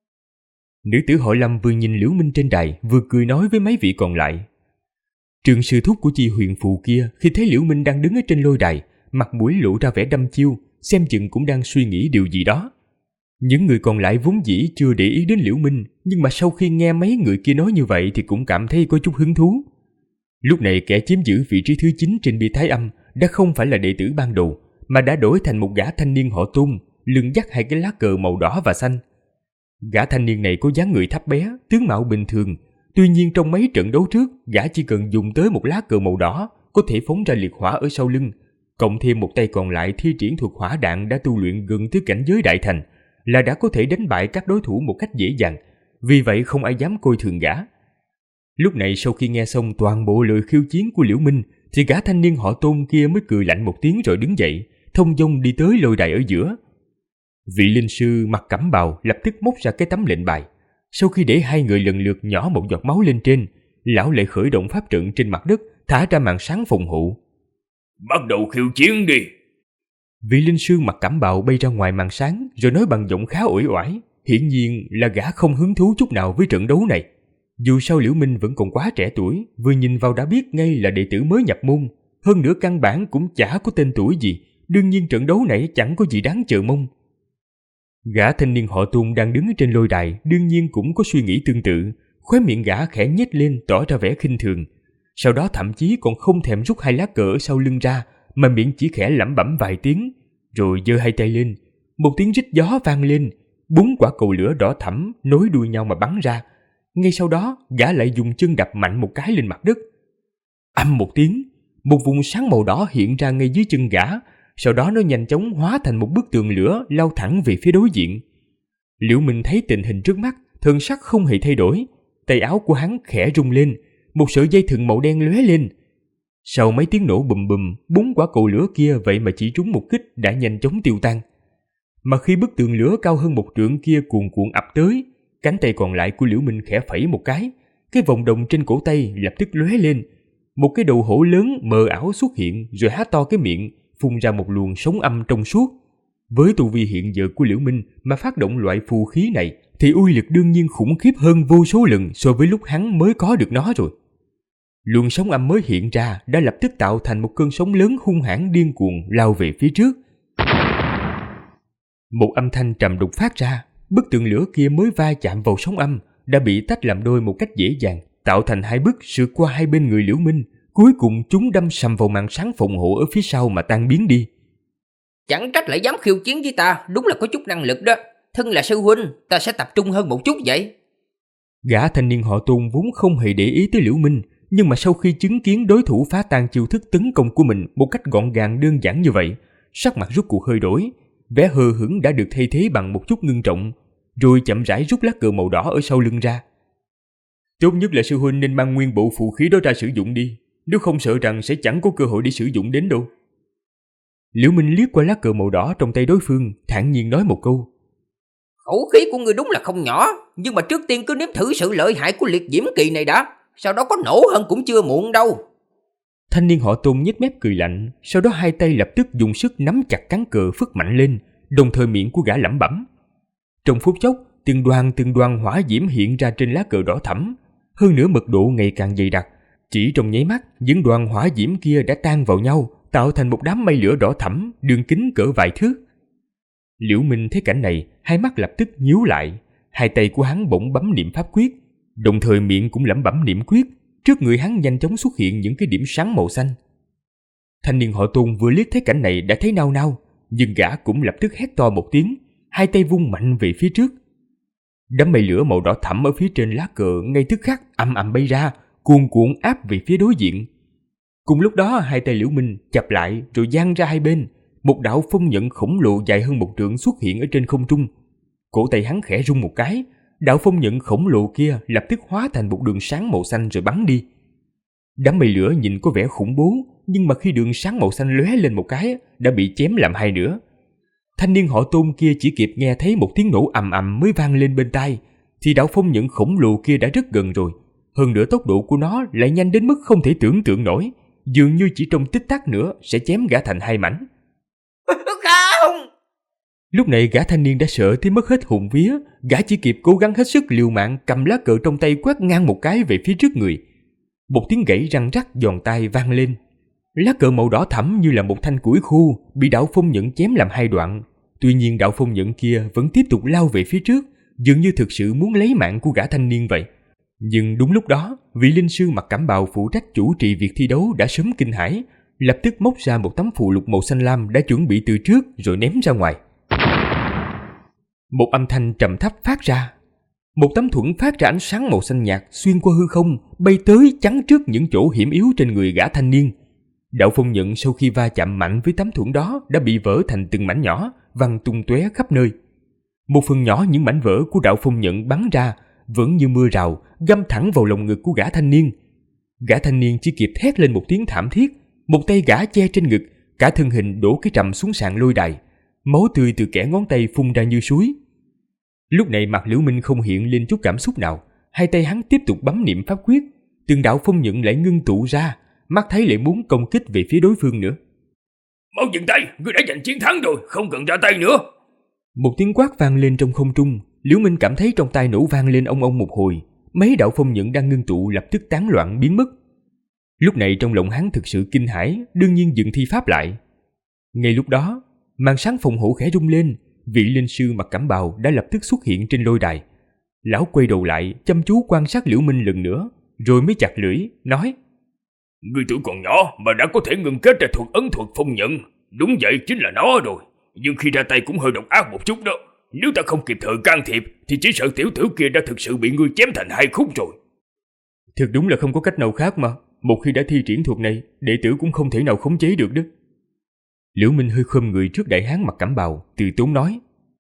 Nữ tử Hội Lâm vừa nhìn Liễu Minh trên đài, vừa cười nói với mấy vị còn lại. Trường sư thúc của Chi Huyền Phù kia khi thấy Liễu Minh đang đứng ở trên lôi đài, mặt mũi lộ ra vẻ đăm chiêu, xem chừng cũng đang suy nghĩ điều gì đó. Những người còn lại vốn dĩ chưa để ý đến Liễu Minh, nhưng mà sau khi nghe mấy người kia nói như vậy thì cũng cảm thấy có chút hứng thú. Lúc này kẻ chiếm giữ vị trí thứ 9 trên bia Thái Âm đã không phải là đệ tử ban đầu, mà đã đổi thành một gã thanh niên họ Tôn, lưng dắt hai cái lá cờ màu đỏ và xanh. Gã thanh niên này có dáng người thấp bé, tướng mạo bình thường, tuy nhiên trong mấy trận đấu trước, gã chỉ cần dùng tới một lá cờ màu đỏ có thể phóng ra liệt hỏa ở sau lưng, cộng thêm một tay còn lại thi triển thuật hỏa đạn đã tu luyện gần tới cảnh giới đại thành, là đã có thể đánh bại các đối thủ một cách dễ dàng, vì vậy không ai dám coi thường gã. Lúc này sau khi nghe xong toàn bộ lời khiêu chiến của Liễu Minh, thì gã thanh niên họ Tôn kia mới cười lạnh một tiếng rồi đứng dậy, thông dong đi tới lôi đài ở giữa. Vị linh sư mặc cẩm bào lập tức móc ra cái tấm lệnh bài. Sau khi để hai người lần lượt nhỏ một giọt máu lên trên, lão lại khởi động pháp trận trên mặt đất, thả ra màn sáng phòng hộ. Bắt đầu khiêu chiến đi. Vị linh sư mặc cẩm bào bay ra ngoài màn sáng rồi nói bằng giọng khá uể oải, hiển nhiên là gã không hứng thú chút nào với trận đấu này. Dù sao Liễu Minh vẫn còn quá trẻ tuổi, vừa nhìn vào đã biết ngay là đệ tử mới nhập môn, hơn nữa căn bản cũng chả có tên tuổi gì, đương nhiên trận đấu này chẳng có gì đáng chờ mong. Gã thanh niên họ Tôn đang đứng trên lôi đài đương nhiên cũng có suy nghĩ tương tự, khóe miệng gã khẽ nhếch lên tỏ ra vẻ khinh thường. Sau đó thậm chí còn không thèm rút hai lá cờ ở sau lưng ra, mà miệng chỉ khẽ lẩm bẩm vài tiếng, rồi giơ hai tay lên. Một tiếng rít gió vang lên, 4 quả cầu lửa đỏ thẫm nối đuôi nhau mà bắn ra. Ngay sau đó, gã lại dùng chân đập mạnh một cái lên mặt đất. Ầm một tiếng, một vùng sáng màu đỏ hiện ra ngay dưới chân gã, sau đó nó nhanh chóng hóa thành một bức tường lửa lao thẳng về phía đối diện. Liễu Minh thấy tình hình trước mắt, thần sắc không hề thay đổi, tay áo của hắn khẽ rung lên, một sợi dây thừng màu đen lóe lên. Sau mấy tiếng nổ bùm bùm, 4 quả cầu lửa kia vậy mà chỉ trúng một kích đã nhanh chóng tiêu tan. Mà khi bức tường lửa cao hơn 1 trượng kia cuồn cuộn ập tới, cánh tay còn lại của Liễu Minh khẽ phẩy một cái vòng đồng trên cổ tay lập tức lóe lên, một cái đầu hổ lớn mờ ảo xuất hiện rồi há to cái miệng, phun ra một luồng sóng âm trong suốt. Với tu vi hiện giờ của Liễu Minh mà phát động loại phù khí này thì uy lực đương nhiên khủng khiếp hơn vô số lần so với lúc hắn mới có được nó rồi. Luồng sóng âm mới hiện ra đã lập tức tạo thành một cơn sóng lớn hung hãn điên cuồng lao về phía trước. Một âm thanh trầm đục phát ra, bức tường lửa kia mới va chạm vào sóng âm đã bị tách làm đôi một cách dễ dàng, tạo thành 2 bức sượt qua hai bên người Liễu Minh, cuối cùng chúng đâm sầm vào màn sáng phòng hộ ở phía sau mà tan biến đi. Chẳng trách lại dám khiêu chiến với ta, đúng là có chút năng lực đó. Thân là sư huynh, ta sẽ tập trung hơn một chút vậy. Gã thanh niên họ Tôn vốn không hề để ý tới Liễu Minh, nhưng mà sau khi chứng kiến đối thủ phá tan chiêu thức tấn công của mình một cách gọn gàng đơn giản như vậy, sắc mặt rút cuộc hơi đổi, vẻ hờ hững đã được thay thế bằng một chút ngưng trọng, rồi chậm rãi rút lá cờ màu đỏ ở sau lưng ra. Tốt nhất là sư huynh nên mang nguyên bộ phù khí đó ra sử dụng đi, nếu không sợ rằng sẽ chẳng có cơ hội để sử dụng đến đâu. Liễu Minh liếc qua lá cờ màu đỏ trong tay đối phương, thản nhiên nói một câu. Khẩu khí của ngươi đúng là không nhỏ, nhưng mà trước tiên cứ nếm thử sự lợi hại của liệt diễm kỳ này đã, sau đó có nổ hơn cũng chưa muộn đâu. Thanh niên họ Tôn nhếch mép cười lạnh, sau đó hai tay lập tức dùng sức nắm chặt cán cờ phất mạnh lên, đồng thời miệng của gã lẩm bẩm. Trong phút chốc, từng đoàn hỏa diễm hiện ra trên lá cờ đỏ thẫm, hơn nữa mật độ ngày càng dày đặc. Chỉ trong nháy mắt, những đoàn hỏa diễm kia đã tan vào nhau, tạo thành một đám mây lửa đỏ thẫm, đường kính cỡ vài thước. Liễu Minh thấy cảnh này, hai mắt lập tức nhíu lại, hai tay của hắn bỗng bấm niệm pháp quyết, đồng thời miệng cũng lẩm bẩm niệm quyết. Trước người hắn nhanh chóng xuất hiện những cái điểm sáng màu xanh. Thanh niên họ Tôn vừa liếc thấy cảnh này đã thấy nao nao, nhưng gã cũng lập tức hét to một tiếng, hai tay vung mạnh về phía trước. Đám mây lửa màu đỏ thẫm ở phía trên lá cờ ngay tức khắc ầm ầm bay ra, cuồn cuộn áp về phía đối diện. Cùng lúc đó hai tay Liễu Minh chập lại rồi dang ra hai bên, một đạo phong nhận khổng lồ dài hơn 1 trượng xuất hiện ở trên không trung. Cổ tay hắn khẽ rung một cái, đạo phong nhận khổng lồ kia lập tức hóa thành một đường sáng màu xanh rồi bắn đi. Đám mây lửa nhìn có vẻ khủng bố, nhưng mà khi đường sáng màu xanh lóe lên một cái đã bị chém làm hai nửa. Thanh niên họ Tôn kia chỉ kịp nghe thấy một tiếng nổ ầm ầm mới vang lên bên tai, thì đạo phong nhận khổng lồ kia đã rất gần rồi. Hơn nữa tốc độ của nó lại nhanh đến mức không thể tưởng tượng nổi, dường như chỉ trong tích tắc nữa sẽ chém gã thành hai mảnh. Không! Lúc này gã thanh niên đã sợ tới mất hết hồn vía, gã chỉ kịp cố gắng hết sức liều mạng cầm lá cờ trong tay quét ngang một cái về phía trước người. Một tiếng gãy răng rắc giòn tai vang lên. Lá cờ màu đỏ thẫm như là một thanh củi khô bị đạo phong nhận chém làm hai đoạn. Tuy nhiên đạo phong nhận kia vẫn tiếp tục lao về phía trước, dường như thực sự muốn lấy mạng của gã thanh niên vậy. Nhưng đúng lúc đó, vị linh sư mặc cẩm bào phụ trách chủ trì việc thi đấu đã sớm kinh hãi, lập tức móc ra một tấm phù lục màu xanh lam đã chuẩn bị từ trước rồi ném ra ngoài. Một âm thanh trầm thấp phát ra. Một tấm thuẫn phát ra ánh sáng màu xanh nhạt xuyên qua hư không, bay tới chắn trước những chỗ hiểm yếu trên người gã thanh niên. Đạo phong nhận sau khi va chạm mạnh với tấm thuẫn đó đã bị vỡ thành từng mảnh nhỏ, văng tung tóe khắp nơi. Một phần nhỏ những mảnh vỡ của đạo phong nhận bắn ra, vẫn như mưa rào, găm thẳng vào lồng ngực của gã thanh niên. Gã thanh niên chỉ kịp thét lên một tiếng thảm thiết, một tay gã che trên ngực, cả thân hình đổ cái trầm xuống sàn lôi đài, máu tươi từ kẽ ngón tay phun ra như suối. Lúc này mặt Liễu Minh không hiện lên chút cảm xúc nào, hai tay hắn tiếp tục bấm niệm pháp quyết, từng đạo phong nhận lại ngưng tụ ra, mắt thấy lại muốn công kích về phía đối phương nữa. Mau dừng tay, ngươi đã giành chiến thắng rồi, không cần ra tay nữa. Một tiếng quát vang lên trong không trung, Liễu Minh cảm thấy trong tai nổ vang lên ong ong một hồi, mấy đạo phong nhận đang ngưng tụ lập tức tán loạn biến mất. Lúc này trong lòng hắn thực sự kinh hãi, đương nhiên dừng thi pháp lại. Ngay lúc đó, màn sáng phòng hộ khẽ rung lên, vị linh sư mặc cẩm bào đã lập tức xuất hiện trên lôi đài. Lão quay đầu lại, chăm chú quan sát Liễu Minh lần nữa, rồi mới chặt lưỡi, nói: Người tuổi còn nhỏ mà đã có thể ngưng kết ra thuật ấn thuật phong nhận. Đúng vậy, chính là nó rồi. Nhưng khi ra tay cũng hơi độc ác một chút đó. Nếu ta không kịp thời can thiệp thì chỉ sợ tiểu tử kia đã thực sự bị ngươi chém thành hai khúc rồi. Thực đúng là không có cách nào khác mà. Một khi đã thi triển thuật này, đệ tử cũng không thể nào khống chế được đó. Liễu Minh hơi khom người trước đại hán mặc cẩm bào, từ tốn nói: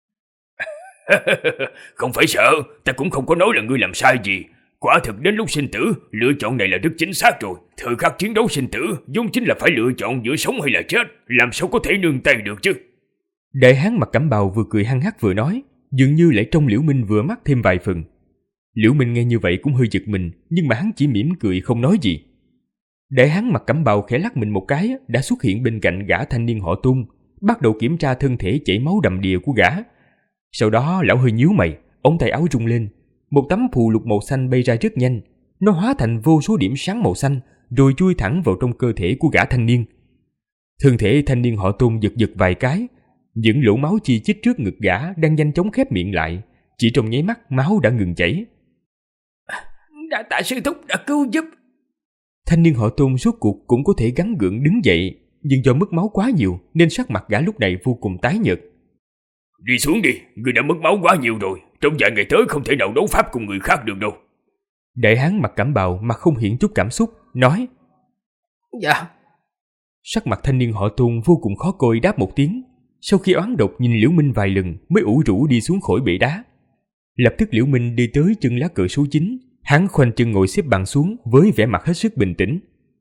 Không phải sợ, ta cũng không có nói là ngươi làm sai gì. Quả thực đến lúc sinh tử, lựa chọn này là rất chính xác rồi. Thời khắc chiến đấu sinh tử, vốn chính là phải lựa chọn giữa sống hay là chết. Làm sao có thể nương tay được chứ? Đại hán mặc cẩm bào vừa cười hăng hắc vừa nói, dường như lại trông Liễu Minh vừa mắt thêm vài phần. Liễu Minh nghe như vậy cũng hơi giật mình, nhưng mà hắn chỉ mỉm cười không nói gì. Đại hán mặc cẩm bào khẽ lắc mình một cái, đã xuất hiện bên cạnh gã thanh niên họ Tôn, bắt đầu kiểm tra thân thể chảy máu đầm đìa của gã. Sau đó lão hơi nhíu mày, ống tay áo rung lên, một tấm phù lục màu xanh bay ra rất nhanh, nó hóa thành vô số điểm sáng màu xanh, rồi chui thẳng vào trong cơ thể của gã thanh niên. Thân thể thanh niên họ Tôn giật giật vài cái, những lỗ máu chi chít trước ngực gã đang nhanh chóng khép miệng lại, chỉ trong nháy mắt máu đã ngừng chảy. Đã tạ sư thúc đã cứu giúp. Thanh niên họ Tôn rốt cuộc cũng có thể gắng gượng đứng dậy, nhưng do mất máu quá nhiều nên sắc mặt gã lúc này vô cùng tái nhợt. Đi xuống đi, ngươi đã mất máu quá nhiều rồi. Trong vài ngày tới không thể nào đấu pháp cùng người khác được đâu. Đại hán mặc cẩm bào mặt không hiện chút cảm xúc, nói: Dạ. Sắc mặt thanh niên họ Tôn vô cùng khó coi đáp một tiếng. Sau khi oán độc nhìn Liễu Minh vài lần mới ủ rũ đi xuống khỏi bệ đá. Lập tức Liễu Minh đi tới chân lá cờ số 9, hắn khoanh chân ngồi xếp bằng xuống với vẻ mặt hết sức bình tĩnh.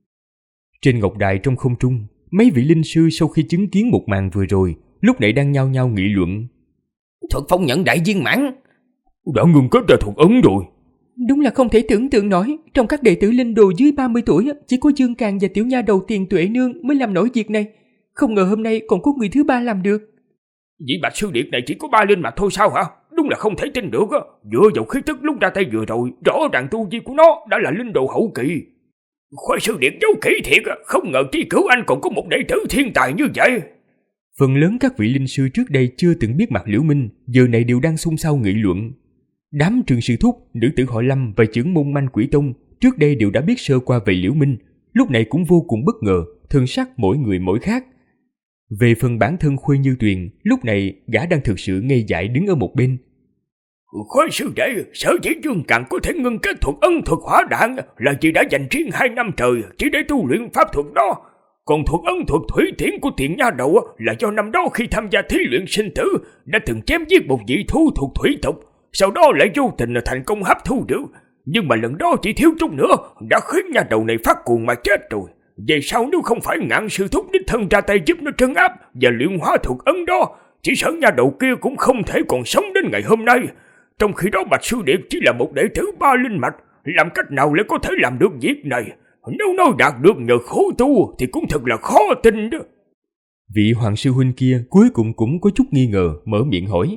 Trên ngọc đài trong không trung, mấy vị linh sư sau khi chứng kiến một màn vừa rồi, lúc này đang nhao nhao nghị luận. Thuật phong nhận đại viên mãn. Đã ngưng kết ra thuật ấn rồi. Đúng là không thể tưởng tượng nổi, trong các đệ tử linh đồ dưới 30 tuổi, chỉ có Dương Càn và tiểu nha đầu Tiền Tuệ Nương mới làm nổi việc này. Không ngờ hôm nay còn có người thứ ba làm được. Vị Bạch Sư Điệt này chỉ có 3 linh mà thôi sao hả? Đúng là không thể tin được á. Dựa vào khí tức lúc ra tay vừa rồi, rõ ràng tu vi của nó đã là linh đồ hậu kỳ. Khoai Sư Điệt giấu kỹ thiệt á, không ngờ Tri Cửu Anh còn có một đệ tử thiên tài như vậy. Phần lớn các vị linh sư trước đây chưa từng biết mặt Liễu Minh, giờ này đều đang xôn xao nghị luận. Đám Trường Sư Thúc, nữ tử họ Lâm và trưởng môn Manh Quỷ Tông trước đây đều đã biết sơ qua về Liễu Minh, lúc này cũng vô cùng bất ngờ, thần sắc mỗi người mỗi khác. Về phần bản thân Khuê Như Tuyền, lúc này gã đang thực sự ngây dại đứng ở một bên. Khoai sư đệ, sở dĩ Dương Càn có thể ngưng kết thuật ấn thuật hỏa đạn là chỉ đã dành riêng 2 năm trời chỉ để tu luyện pháp thuật đó. Còn thuật ấn thuật thủy tiễn của Tiền nha đầu là do năm đó khi tham gia thí luyện sinh tử đã từng chém giết một vị thú thuộc thủy tộc, sau đó lại vô tình thành công hấp thu được. Nhưng mà lần đó chỉ thiếu chút nữa đã khiến nha đầu này phát cuồng mà chết rồi. Về sau nếu không phải Ngạn sư thúc đích thân ra tay giúp nó trấn áp và luyện hóa thuật ấn đó, chỉ sợ nha đầu kia cũng không thể còn sống đến ngày hôm nay. Trong khi đó Bạch Sư Điệt chỉ là một đệ tử 3 linh mạch, làm cách nào lại có thể làm được việc này? Nếu nói đạt được nhờ khổ tu thì cũng thật là khó tin đó. Vị hoàng sư huynh kia cuối cùng cũng có chút nghi ngờ, mở miệng hỏi.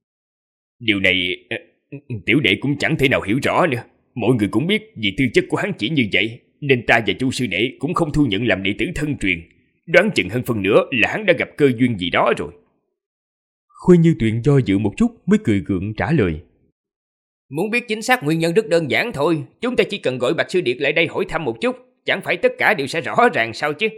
Điều này tiểu đệ cũng chẳng thể nào hiểu rõ nữa. Mọi người cũng biết vì tư chất của hắn chỉ như vậy, nên ta và Chu sư đệ cũng không thu nhận làm đệ tử thân truyền. Đoán chừng hơn phần nữa là hắn đã gặp cơ duyên gì đó rồi. Khuê Như Tuyền do dự một chút mới cười gượng trả lời. Muốn biết chính xác nguyên nhân rất đơn giản thôi. Chúng ta chỉ cần gọi Bạch Sư Điệt lại đây hỏi thăm một chút. Chẳng phải tất cả đều sẽ rõ ràng sao chứ?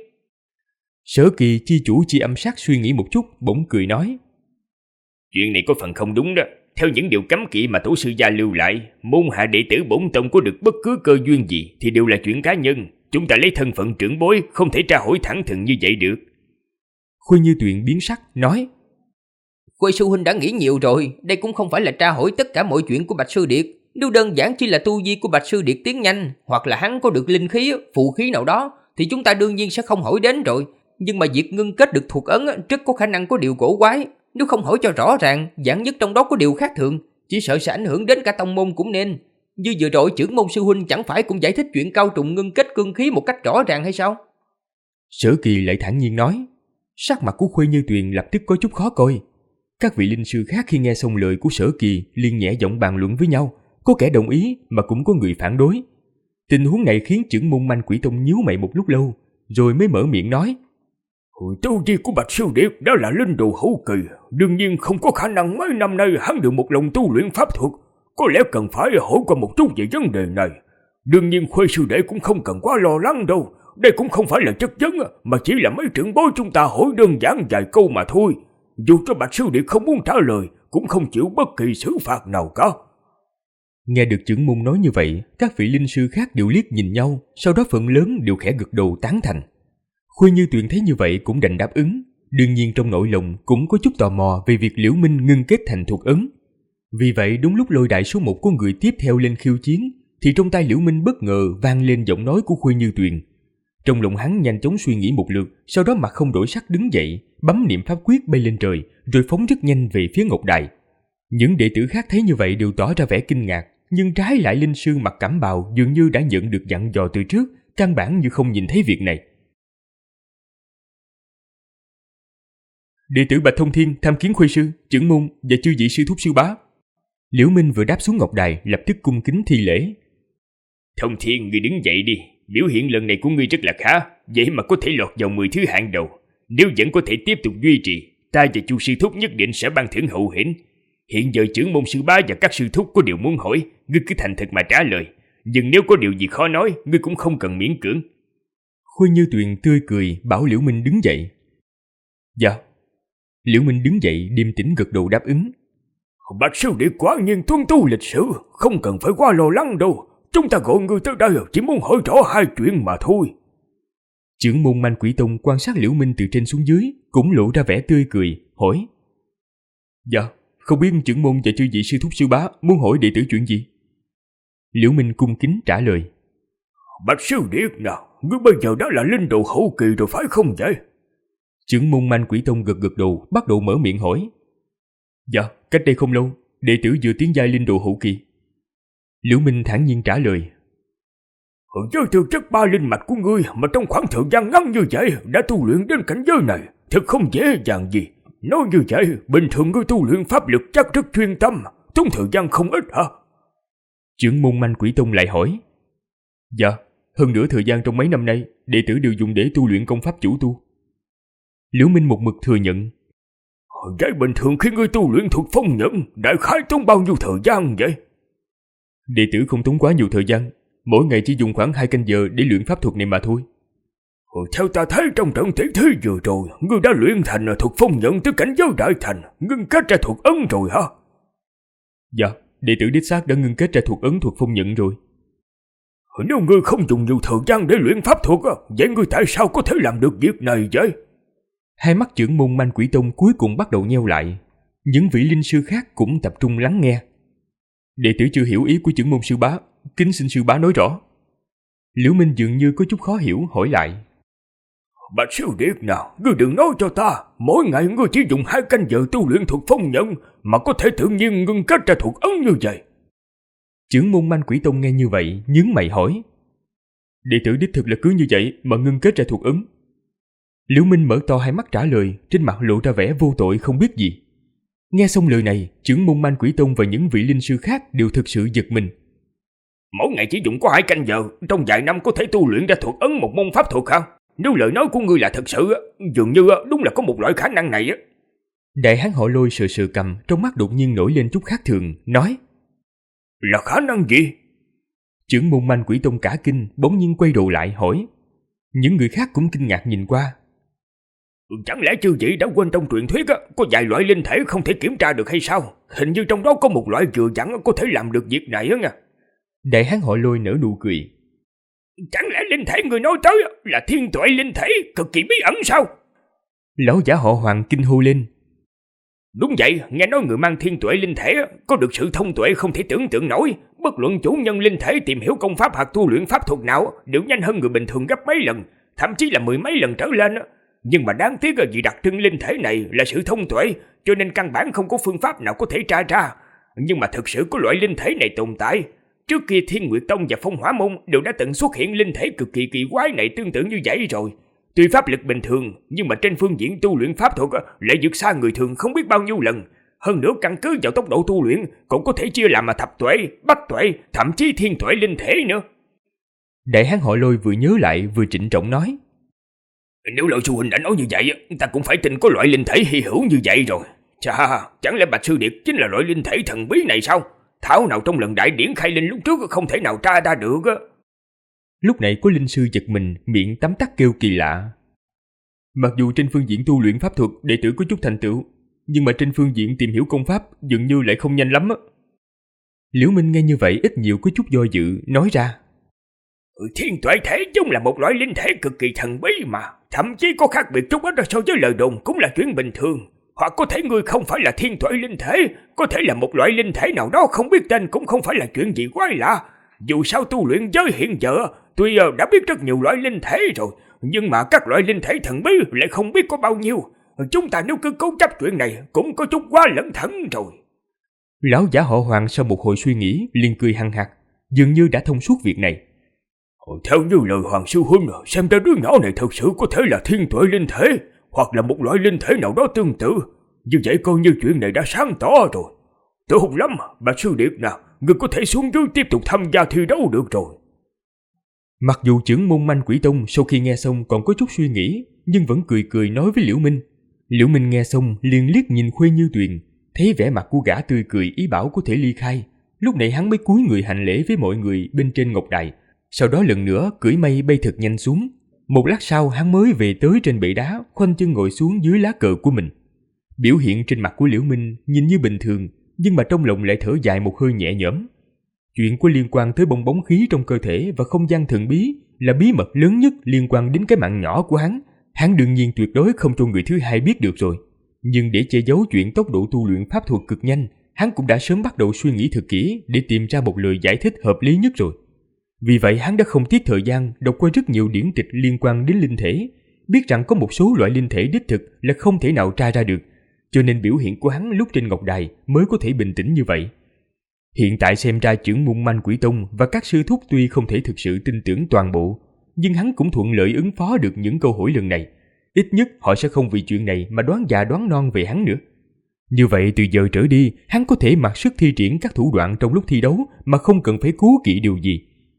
Sở Kỳ chi chủ Chi Âm Sát suy nghĩ một chút, bỗng cười nói. Chuyện này có phần không đúng đó. Theo những điều cấm kỵ mà tổ sư gia lưu lại, môn hạ đệ tử bổn tông có được bất cứ cơ duyên gì thì đều là chuyện cá nhân. Chúng ta lấy thân phận trưởng bối, không thể tra hỏi thẳng thừng như vậy được. Khuê Như Tuyền biến sắc, nói. Khuê sư huynh đã nghĩ nhiều rồi. Đây cũng không phải là tra hỏi tất cả mọi chuyện của Bạch Sư Điệt. Nếu đơn giản chỉ là tu vi của Bạch Sư Điệt tiến nhanh, hoặc là hắn có được linh khí, phụ khí nào đó, thì chúng ta đương nhiên sẽ không hỏi đến rồi. Nhưng mà việc ngưng kết được thuộc ấn rất có khả năng có điều cổ quái. Nếu không hỏi cho rõ ràng, giản nhất trong đó có điều khác thường, chỉ sợ sẽ ảnh hưởng đến cả tông môn cũng nên. Như vừa rồi trưởng môn sư huynh chẳng phải cũng giải thích chuyện Cao Trùng ngưng kết cương khí một cách rõ ràng hay sao? Sở Kỳ lại thản nhiên nói. Sắc mặt của Khuê Như Tuyền lập tức có chút khó coi. Các vị linh sư khác khi nghe xong lời của Sở Kỳ liền nhẹ giọng bàn luận với nhau, có kẻ đồng ý mà cũng có người phản đối. Tình huống này khiến trưởng môn Manh Quỷ Tông nhíu mày một lúc lâu, rồi mới mở miệng nói. Tu vi của Bạch Sư Điệt đó là linh đồ hậu kỳ, đương nhiên không có khả năng mấy năm nay hắn được một lòng tu luyện pháp thuật. Có lẽ cần phải hỏi qua một chút về vấn đề này. Đương nhiên Khuê sư đệ cũng không cần quá lo lắng đâu. Đây cũng không phải là chất vấn, mà chỉ là mấy trưởng bối chúng ta hỏi đơn giản vài câu mà thôi. Dù cho Bạch Sư Điệt không muốn trả lời, cũng không chịu bất kỳ xử phạt nào cả. Nghe được trưởng môn nói như vậy, các vị linh sư khác đều liếc nhìn nhau, sau đó phần lớn đều khẽ gật đầu tán thành. Khuê Như Tuyền thấy như vậy cũng đành đáp ứng. Đương nhiên trong nội lòng cũng có chút tò mò về việc Liễu Minh ngưng kết thành thuật ấn. Vì vậy đúng lúc lôi đại số 1 của người tiếp theo lên khiêu chiến, thì trong tai Liễu Minh bất ngờ vang lên giọng nói của Khuê Như Tuyền. Trong lòng hắn nhanh chóng suy nghĩ một lượt, sau đó mặt không đổi sắc đứng dậy, bấm niệm pháp quyết bay lên trời, rồi phóng rất nhanh về phía Ngọc Đài. Những đệ tử khác thấy như vậy đều tỏ ra vẻ kinh ngạc, nhưng trái lại linh sư mặc cẩm bào dường như đã nhận được dặn dò từ trước, căn bản như không nhìn thấy việc này. Đệ tử Bạch Thông Thiên tham kiến Khuê sư, trưởng môn và chư vị sư thúc sư bá. Liễu Minh vừa đáp xuống Ngọc Đài, lập tức cung kính thi lễ. Thông Thiên, ngươi đứng dậy đi. Biểu hiện lần này của ngươi rất là khá, vậy mà có thể lọt vào 10 thứ hạng đầu. Nếu vẫn có thể tiếp tục duy trì, ta và chu sư thúc nhất định sẽ ban thưởng hậu hĩnh. Hiện giờ trưởng môn sư bá và các sư thúc có điều muốn hỏi, ngươi cứ thành thật mà trả lời. Nhưng nếu có điều gì khó nói, ngươi cũng không cần miễn cưỡng. Khuê Như Tuyền tươi cười bảo Liễu Minh đứng dậy. Dạ. Liễu Minh đứng dậy điềm tĩnh gật đầu đáp ứng. Bạch Sư Điệt quả nhiên tuân tu lịch sử, không cần phải quá lo lắng đâu. Chúng ta gọi ngươi tới đây chỉ muốn hỏi rõ hai chuyện mà thôi. Trưởng môn Man Quỷ Tông quan sát Liễu Minh từ trên xuống dưới, cũng lộ ra vẻ tươi cười, hỏi. Dạ, không biết trưởng môn và chư vị sư thúc sư bá muốn hỏi đệ tử chuyện gì? Liễu Minh cung kính trả lời. Bạch Sư Điệt nào, ngươi bây giờ đã là linh đồ hậu kỳ rồi phải không vậy? Trưởng môn Man Quỷ Tông gật gật đầu, bắt đầu mở miệng hỏi. Dạ, cách đây không lâu, đệ tử vừa tiến giai linh đồ hậu kỳ. Liễu Minh thản nhiên trả lời. Với tư chất 3 linh mạch của ngươi mà trong khoảng thời gian ngắn như vậy đã tu luyện đến cảnh giới này, thật không dễ dàng gì. Nói như vậy, bình thường ngươi tu luyện pháp lực chắc rất chuyên tâm, tốn thời gian không ít hả? Trưởng môn Man Quỷ Tông lại hỏi. Dạ, hơn nữa thời gian trong mấy năm nay, đệ tử đều dùng để tu luyện công pháp chủ tu. Liễu Minh một mực thừa nhận. Vậy bình thường khi ngươi tu luyện thuật phong nhận, đại khái tốn bao nhiêu thời gian vậy? Đệ tử không tốn quá nhiều thời gian, mỗi ngày chỉ dùng khoảng 2 canh giờ để luyện pháp thuật này mà thôi. Theo ta thấy trong trận tỷ thí vừa rồi, ngươi đã luyện thành thuật phong nhận tới cảnh giới đại thành, ngưng kết ra thuật ấn rồi hả? Dạ, đệ tử đích xác đã ngưng kết ra thuật ấn thuật phong nhận rồi. Nếu ngươi không dùng nhiều thời gian để luyện pháp thuật, vậy ngươi tại sao có thể làm được việc này vậy? Hai mắt trưởng môn Man Quỷ Tông cuối cùng bắt đầu nheo lại. Những vị linh sư khác cũng tập trung lắng nghe. Đệ tử chưa hiểu ý của trưởng môn sư bá, kính xin sư bá nói rõ. Liễu Minh dường như có chút khó hiểu hỏi lại. Bạch Sư Điệt nào, ngươi đừng nói cho ta, mỗi ngày ngươi chỉ dùng 2 canh giờ tu luyện thuật phong nhận mà có thể tự nhiên ngưng kết ra thuật ấn như vậy. Trưởng môn Man Quỷ Tông nghe như vậy, nhướng mày hỏi. Đệ tử đích thực là cứ như vậy mà ngưng kết ra thuật ấn. Liễu Minh mở to hai mắt trả lời, trên mặt lộ ra vẻ vô tội không biết gì. Nghe xong lời này, trưởng môn Man Quỷ Tông và những vị linh sư khác đều thực sự giật mình. Mỗi ngày chỉ dùng có 2 canh giờ, trong vài năm có thể tu luyện ra thuật ấn một môn pháp thuật hả? Nếu lời nói của ngươi là thật sự, dường như đúng là có một loại khả năng này. Đại hán họ Lôi sờ sờ cằm, trong mắt đột nhiên nổi lên chút khác thường, nói. Là khả năng gì? Trưởng môn Man Quỷ Tông cả kinh, bỗng nhiên quay đầu lại hỏi. Những người khác cũng kinh ngạc nhìn qua. Chẳng lẽ chư vị đã quên trong truyền thuyết có vài loại linh thể không thể kiểm tra được hay sao? Hình như trong đó có một loại vừa vặn có thể làm được việc này nha. Đại hán họ Lôi nở nụ cười. Chẳng lẽ linh thể người nói tới là thiên tuệ linh thể cực kỳ bí ẩn sao? Lão giả họ Hoàng kinh hô lên. Đúng vậy, nghe nói người mang thiên tuệ linh thể có được sự thông tuệ không thể tưởng tượng nổi. Bất luận chủ nhân linh thể tìm hiểu công pháp hoặc tu luyện pháp thuật nào đều nhanh hơn người bình thường gấp mấy lần, thậm chí là 10 mấy lần trở lên. Nhưng mà đáng tiếc vì đặc trưng linh thể này là sự thông tuệ, cho nên căn bản không có phương pháp nào có thể tra ra. Nhưng mà thực sự có loại linh thể này tồn tại. Trước kia Thiên Nguyệt Tông và Phong Hỏa Môn đều đã từng xuất hiện linh thể cực kỳ kỳ quái này tương tự như vậy rồi. Tuy pháp lực bình thường, nhưng mà trên phương diện tu luyện pháp thuật lại vượt xa người thường không biết bao nhiêu lần. Hơn nữa căn cứ vào tốc độ tu luyện cũng có thể chia làm mà thập tuệ, bách tuệ, thậm chí thiên tuệ linh thể nữa. Đại hán họ Lôi vừa nhớ lại vừa trịnh trọng nói. Nếu Lôi sư huynh đã nói như vậy, ta cũng phải tin có loại linh thể hy hữu như vậy rồi. Chà, chẳng lẽ Bạch Sư Điệt chính là loại linh thể thần bí này sao? Thảo nào trong lần đại điển khai linh lúc trước không thể nào tra ra được á. Lúc này có linh sư giật mình, miệng tấm tắc kêu kỳ lạ. Mặc dù trên phương diện tu luyện pháp thuật đệ tử có chút thành tựu, nhưng mà trên phương diện tìm hiểu công pháp dường như lại không nhanh lắm á. Liễu Minh nghe như vậy ít nhiều có chút do dự, nói ra. Thiên tuệ thể chung là một loại linh thể cực kỳ thần bí mà, thậm chí có khác biệt chút ít so với lời đồn cũng là chuyện bình thường. Hoặc có thể ngươi không phải là thiên tuệ linh thể, có thể là một loại linh thể nào đó không biết tên cũng không phải là chuyện gì quái lạ. Dù sao tu luyện giới hiện giờ, tuy đã biết rất nhiều loại linh thể rồi, nhưng mà các loại linh thể thần bí lại không biết có bao nhiêu. Chúng ta nếu cứ cố chấp chuyện này cũng có chút quá lẩn thẩn rồi. Lão giả họ Hoàng sau một hồi suy nghĩ liền cười hăng hắc, dường như đã thông suốt việc này. Theo như lời Hoàng sư huynh, xem ra đứa nhỏ này thật sự có thể là thiên tuệ linh thể, hoặc là một loại linh thể nào đó tương tự. Như vậy coi như chuyện này đã sáng tỏ rồi. Tốt lắm, Bạch Sư Điệt nào, ngươi có thể xuống dưới tiếp tục tham gia thi đấu được rồi. Mặc dù trưởng môn Manh Quỷ Tông sau khi nghe xong còn có chút suy nghĩ, nhưng vẫn cười cười nói với Liễu Minh. Liễu Minh nghe xong liền liếc nhìn Khuê Như Tuyền, thấy vẻ mặt của gã tươi cười ý bảo có thể ly khai. Lúc này hắn mới cúi người hành lễ với mọi người bên trên ngọc đài, sau đó lần nữa cưỡi mây bay thật nhanh xuống. Một lát sau hắn mới về tới trên bệ đá, khoanh chân ngồi xuống dưới lá cờ của mình. Biểu hiện trên mặt của Liễu Minh nhìn như bình thường, nhưng mà trong lòng lại thở dài một hơi nhẹ nhõm. Chuyện có liên quan tới bong bóng khí trong cơ thể và không gian thần bí là bí mật lớn nhất liên quan đến cái mạng nhỏ của hắn. Hắn đương nhiên tuyệt đối không cho người thứ hai biết được rồi. Nhưng để che giấu chuyện tốc độ tu luyện pháp thuật cực nhanh, hắn cũng đã sớm bắt đầu suy nghĩ thật kỹ để tìm ra một lời giải thích hợp lý nhất rồi. Vì vậy hắn đã không tiếc thời gian đọc qua rất nhiều điển tịch liên quan đến linh thể, biết rằng có một số loại linh thể đích thực là không thể nào tra ra được, cho nên biểu hiện của hắn lúc trên ngọc đài mới có thể bình tĩnh như vậy. Hiện tại xem ra trưởng môn Manh Quỷ Tông và các sư thúc tuy không thể thực sự tin tưởng toàn bộ, nhưng hắn cũng thuận lợi ứng phó được những câu hỏi lần này. Ít nhất họ sẽ không vì chuyện này mà đoán già đoán non về hắn nữa. Như vậy từ giờ trở đi, hắn có thể mặc sức thi triển các thủ đoạn trong lúc thi đấu mà không cần phải cố kỵ điều gì.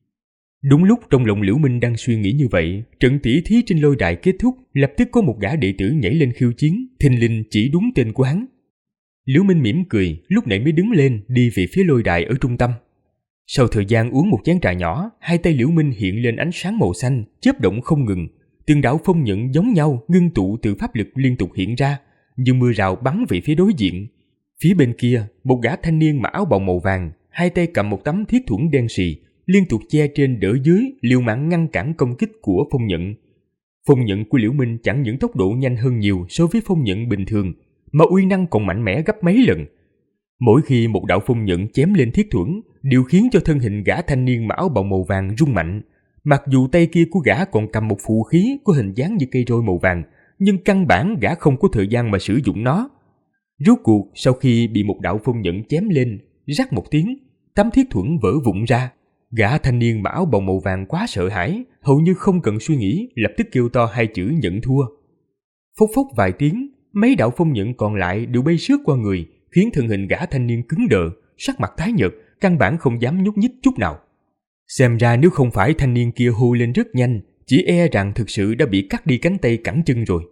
Đúng lúc trong lòng Liễu Minh đang suy nghĩ như vậy, trận tỷ thí trên lôi đài kết thúc, lập tức có một gã đệ tử nhảy lên khiêu chiến, thình lình chỉ đúng tên của hắn. Liễu Minh mỉm cười, lúc này mới đứng lên đi về phía lôi đài ở trung tâm. Sau thời gian uống một chén trà nhỏ, hai tay Liễu Minh hiện lên ánh sáng màu xanh, chớp động không ngừng. Từng đạo phong nhận giống nhau ngưng tụ từ pháp lực liên tục hiện ra, như mưa rào bắn về phía đối diện. Phía bên kia, một gã thanh niên mặc áo bào màu vàng, hai tay cầm một tấm thiết thuẫn đen sì, liên tục che trên đỡ dưới, liều mạng ngăn cản công kích của phong nhận. Phong nhận của Liễu Minh chẳng những tốc độ nhanh hơn nhiều so với phong nhận bình thường, mà uy năng còn mạnh mẽ gấp mấy lần. Mỗi khi một đạo phong nhận chém lên thiết thuẫn, đều khiến cho thân hình gã thanh niên mặc áo bào màu vàng rung mạnh. Mặc dù tay kia của gã còn cầm một phù khí có hình dáng như cây roi màu vàng, nhưng căn bản gã không có thời gian mà sử dụng nó. Rốt cuộc, sau khi bị một đạo phong nhận chém lên, rắc một tiếng, tấm thiết thuẫn vỡ vụn ra. Gã thanh niên mặc áo bào màu vàng quá sợ hãi, hầu như không cần suy nghĩ, lập tức kêu to hai chữ nhận thua. Phốc phốc vài tiếng, mấy đạo phong nhận còn lại đều bay sướt qua người, khiến thân hình gã thanh niên cứng đờ, sắc mặt tái nhợt, căn bản không dám nhúc nhích chút nào. Xem ra nếu không phải thanh niên kia hô lên rất nhanh, chỉ e rằng thực sự đã bị cắt đi cánh tay cẳng chân rồi.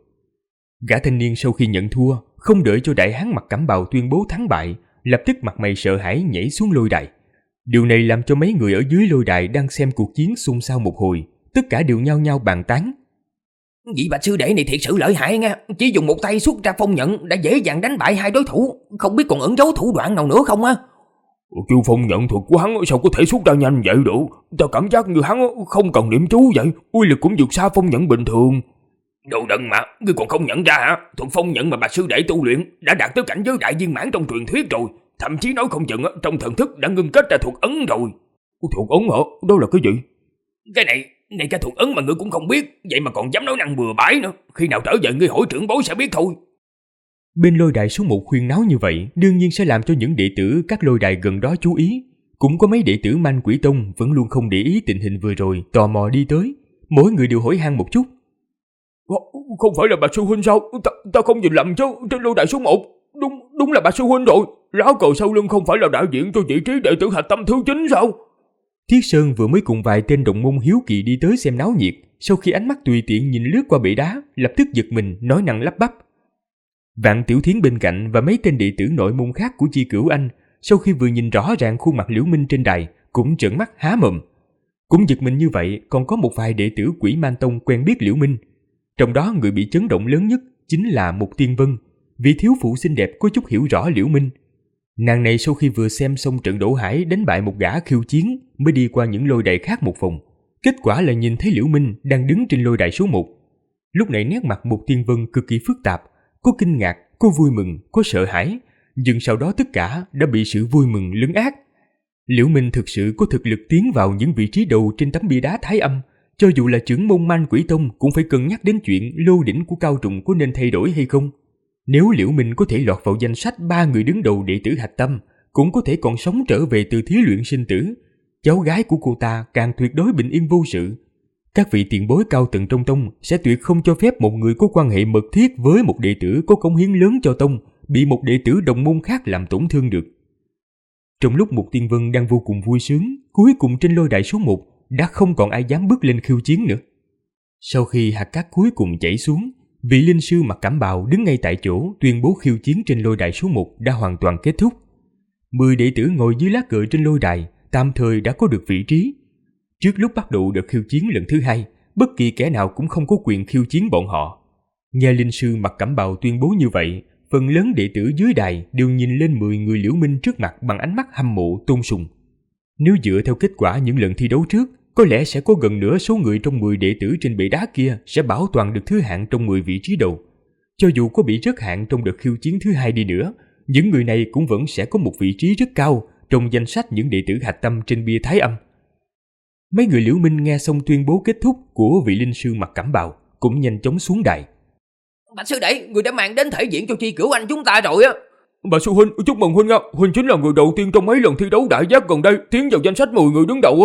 Gã thanh niên sau khi nhận thua, không đợi cho đại hán mặc cẩm bào tuyên bố thắng bại, lập tức mặt mày sợ hãi nhảy xuống lôi đài. Điều này làm cho mấy người ở dưới lôi đài đang xem cuộc chiến xôn xao một hồi, tất cả đều nhao nhao bàn tán. Vị Bạch sư đệ này thiệt sự lợi hại nha, chỉ dùng một tay xuất ra phong nhận đã dễ dàng đánh bại hai đối thủ, không biết còn ẩn giấu thủ đoạn nào nữa không á? Chu phong nhận thuật của hắn sao có thể xuất ra nhanh vậy được? Ta cảm giác như hắn không cần niệm chú vậy, uy lực cũng vượt xa phong nhận bình thường. Đồ đần mà, ngươi còn không nhận ra hả? Thuật phong nhận mà Bạch sư đệ tu luyện đã đạt tới cảnh giới đại viên mãn trong truyền thuyết rồi, thậm chí nói không chừng trong thần thức đã ngưng kết ra thuật ấn rồi. Thuật ấn hả? Đó là cái gì? Cái này, ngay cả thuật ấn mà ngươi cũng không biết, vậy mà còn dám nói năng bừa bãi nữa. Khi nào trở về ngươi hỏi trưởng bối sẽ biết thôi. Bên lôi đài số 1 khuyên náo như vậy, đương nhiên sẽ làm cho những đệ tử các lôi đài gần đó chú ý. Cũng có mấy đệ tử Manh Quỷ Tông vẫn luôn không để ý tình hình vừa rồi, tò mò đi tới, mỗi người đều hỏi han một chút. Không phải là Bạch sư huynh sao? Ta không nhìn lầm chứ, trên lôi đài số 1, đúng là Bạch sư huynh rồi. Lá cờ sau lưng không phải là đại diện cho vị trí đệ tử hạch tâm thứ 9 sao? Thiết Sơn vừa mới cùng vài tên đồng môn hiếu kỳ đi tới xem náo nhiệt, sau khi ánh mắt tùy tiện nhìn lướt qua bệ đá, lập tức giật mình nói năng lắp bắp. Vạn Tiểu Thiến bên cạnh và mấy tên đệ tử nội môn khác của Chi Cửu Anh, sau khi vừa nhìn rõ ràng khuôn mặt Liễu Minh trên đài, cũng trợn mắt há mồm. Cũng giật mình như vậy, còn có một vài đệ tử Quỷ Man Tông quen biết Liễu Minh. Trong đó người bị chấn động lớn nhất chính là Mục Tiên Vân, vị thiếu phụ xinh đẹp có chút hiểu rõ Liễu Minh. Nàng này sau khi vừa xem xong trận Đỗ Hải đánh bại một gã khiêu chiến, mới đi qua những lôi đài khác một vòng. Kết quả là nhìn thấy Liễu Minh đang đứng trên lôi đài số 1. Lúc này nét mặt Mục Tiên Vân cực kỳ phức tạp, có kinh ngạc, có vui mừng, có sợ hãi, nhưng sau đó tất cả đã bị sự vui mừng lấn át. Liễu Minh thực sự có thực lực tiến vào những vị trí đầu trên tấm bia đá Thái Âm, cho dù là trưởng môn Man Quỷ Tông cũng phải cân nhắc đến chuyện lô đỉnh của Cao Trùng có nên thay đổi hay không. Nếu Liễu Minh có thể lọt vào danh sách 3 người đứng đầu đệ tử Hạch Tâm, cũng có thể còn sống trở về từ thí luyện sinh tử, cháu gái của cô ta càng tuyệt đối bình yên vô sự. Các vị tiền bối cao tầng trong tông sẽ tuyệt không cho phép một người có quan hệ mật thiết với một đệ tử có cống hiến lớn cho tông bị một đệ tử đồng môn khác làm tổn thương được. Trong lúc Mục Tiên Vân đang vô cùng vui sướng, cuối cùng trên lôi đài số 1 đã không còn ai dám bước lên khiêu chiến nữa. Sau khi hạt cát cuối cùng chảy xuống, vị linh sư mặc cẩm bào đứng ngay tại chỗ tuyên bố khiêu chiến trên lôi đài số 1 đã hoàn toàn kết thúc. 10 đệ tử ngồi dưới lá cờ trên lôi đài tạm thời đã có được vị trí. Trước lúc bắt đầu đợt khiêu chiến lần thứ 2, bất kỳ kẻ nào cũng không có quyền khiêu chiến bọn họ. Nghe linh sư mặc cẩm bào tuyên bố như vậy, phần lớn đệ tử dưới đài đều nhìn lên 10 người Liễu Minh trước mặt bằng ánh mắt hâm mộ tôn sùng. Nếu dựa theo kết quả những lần thi đấu trước, có lẽ sẽ có gần nửa số người trong 10 đệ tử trên bệ đá kia sẽ bảo toàn được thứ hạng trong 10 vị trí đầu. Cho dù có bị rớt hạng trong đợt khiêu chiến thứ 2 đi nữa, những người này cũng vẫn sẽ có một vị trí rất cao trong danh sách những đệ tử Hạch Tâm trên bia Thái Âm. Mấy người Liễu Minh nghe xong tuyên bố kết thúc của vị linh sư mặc cẩm bào cũng nhanh chóng xuống đài. Bạch sư đệ, người đã mang đến thể diện cho Chi Cửu Anh chúng ta rồi á. Bà sư huynh, chúc mừng huynh nha. Huynh chính là người đầu tiên trong mấy lần thi đấu đại giác gần đây tiến vào danh sách 10 người đứng đầu á.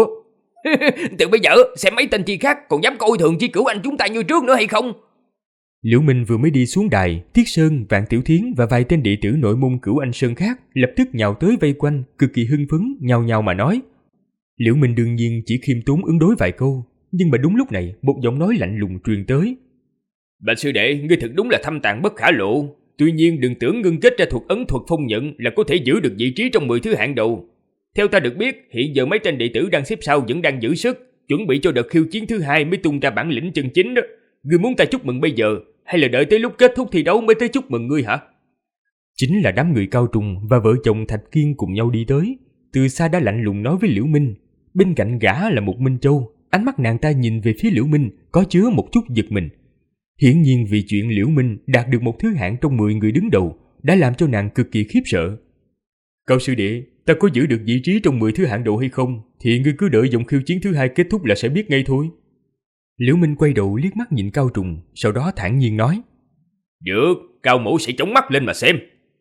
Từ bây giờ xem mấy tên chi khác còn dám coi thường Chi Cửu Anh chúng ta như trước nữa hay không? Liễu Minh vừa mới đi xuống đài, Thiết Sơn, Vạn Tiểu Thiến và vài tên đệ tử nội môn Cửu Anh Sơn khác lập tức nhào tới vây quanh, cực kỳ hưng phấn, nhao nhao mà nói. Liễu Minh đương nhiên chỉ khiêm tốn ứng đối vài câu, nhưng mà đúng lúc này một giọng nói lạnh lùng truyền tới. Bạch sư đệ, ngươi thật đúng là thâm tàng bất khả lộ. Tuy nhiên đừng tưởng ngưng kết ra thuật ấn thuật phong nhận là có thể giữ được vị trí trong 10 thứ hạng đầu. Theo ta được biết, hiện giờ mấy tên đệ tử đang xếp sau vẫn đang giữ sức, chuẩn bị cho đợt khiêu chiến thứ 2 mới tung ra bản lĩnh chân chính đó. Ngươi muốn ta chúc mừng bây giờ, hay là đợi tới lúc kết thúc thi đấu mới tới chúc mừng ngươi hả? Chính là đám người Cao Trùng và vợ chồng Thạch Kiên cùng nhau đi tới, từ xa đã lạnh lùng nói với Liễu Minh. Bên cạnh gã là một Minh Châu, ánh mắt nàng ta nhìn về phía Liễu Minh có chứa một chút giật mình. Hiển nhiên vì chuyện Liễu Minh đạt được một thứ hạng trong 10 người đứng đầu đã làm cho nàng cực kỳ khiếp sợ. Cao sư đệ, ta có giữ được vị trí trong 10 thứ hạng đầu hay không thì ngươi cứ đợi vòng khiêu chiến thứ 2 kết thúc là sẽ biết ngay thôi. Liễu Minh quay đầu liếc mắt nhìn Cao Trùng, sau đó thản nhiên nói. Được, Cao mẫu sẽ chống mắt lên mà xem.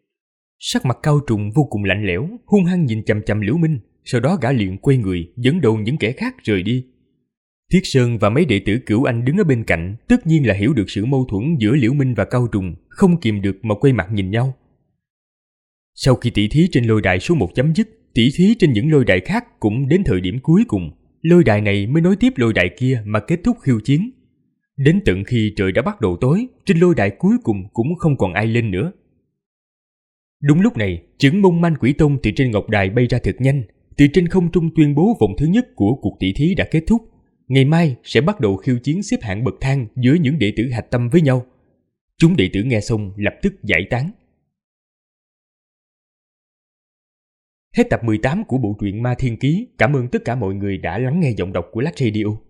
Sắc mặt Cao Trùng vô cùng lạnh lẽo, hung hăng nhìn chằm chằm Liễu Minh, sau đó gã liền quay người dẫn đầu những kẻ khác rời đi. Thiết Sơn và mấy đệ tử Cửu Anh đứng ở bên cạnh tất nhiên là hiểu được sự mâu thuẫn giữa Liễu Minh và Cao Trùng, không kìm được mà quay mặt nhìn nhau. Sau khi tỷ thí trên lôi đài số 1 chấm dứt, tỷ thí trên những lôi đài khác cũng đến thời điểm cuối cùng. Lôi đài này mới nối tiếp lôi đài kia mà kết thúc khiêu chiến. Đến tận khi trời đã bắt đầu tối, trên lôi đài cuối cùng cũng không còn ai lên nữa. Đúng lúc này, trưởng môn Man Quỷ Tông từ trên ngọc đài bay ra thật nhanh, từ trên không trung tuyên bố vòng thứ nhất của cuộc tỷ thí đã kết thúc. Ngày mai sẽ bắt đầu khiêu chiến xếp hạng bậc thang giữa những đệ tử Hạch Tâm với nhau. Chúng đệ tử nghe xong lập tức giải tán. Hết tập 18 của bộ truyện Ma Thiên Ký. Cảm ơn tất cả mọi người đã lắng nghe giọng đọc của Lách Radio.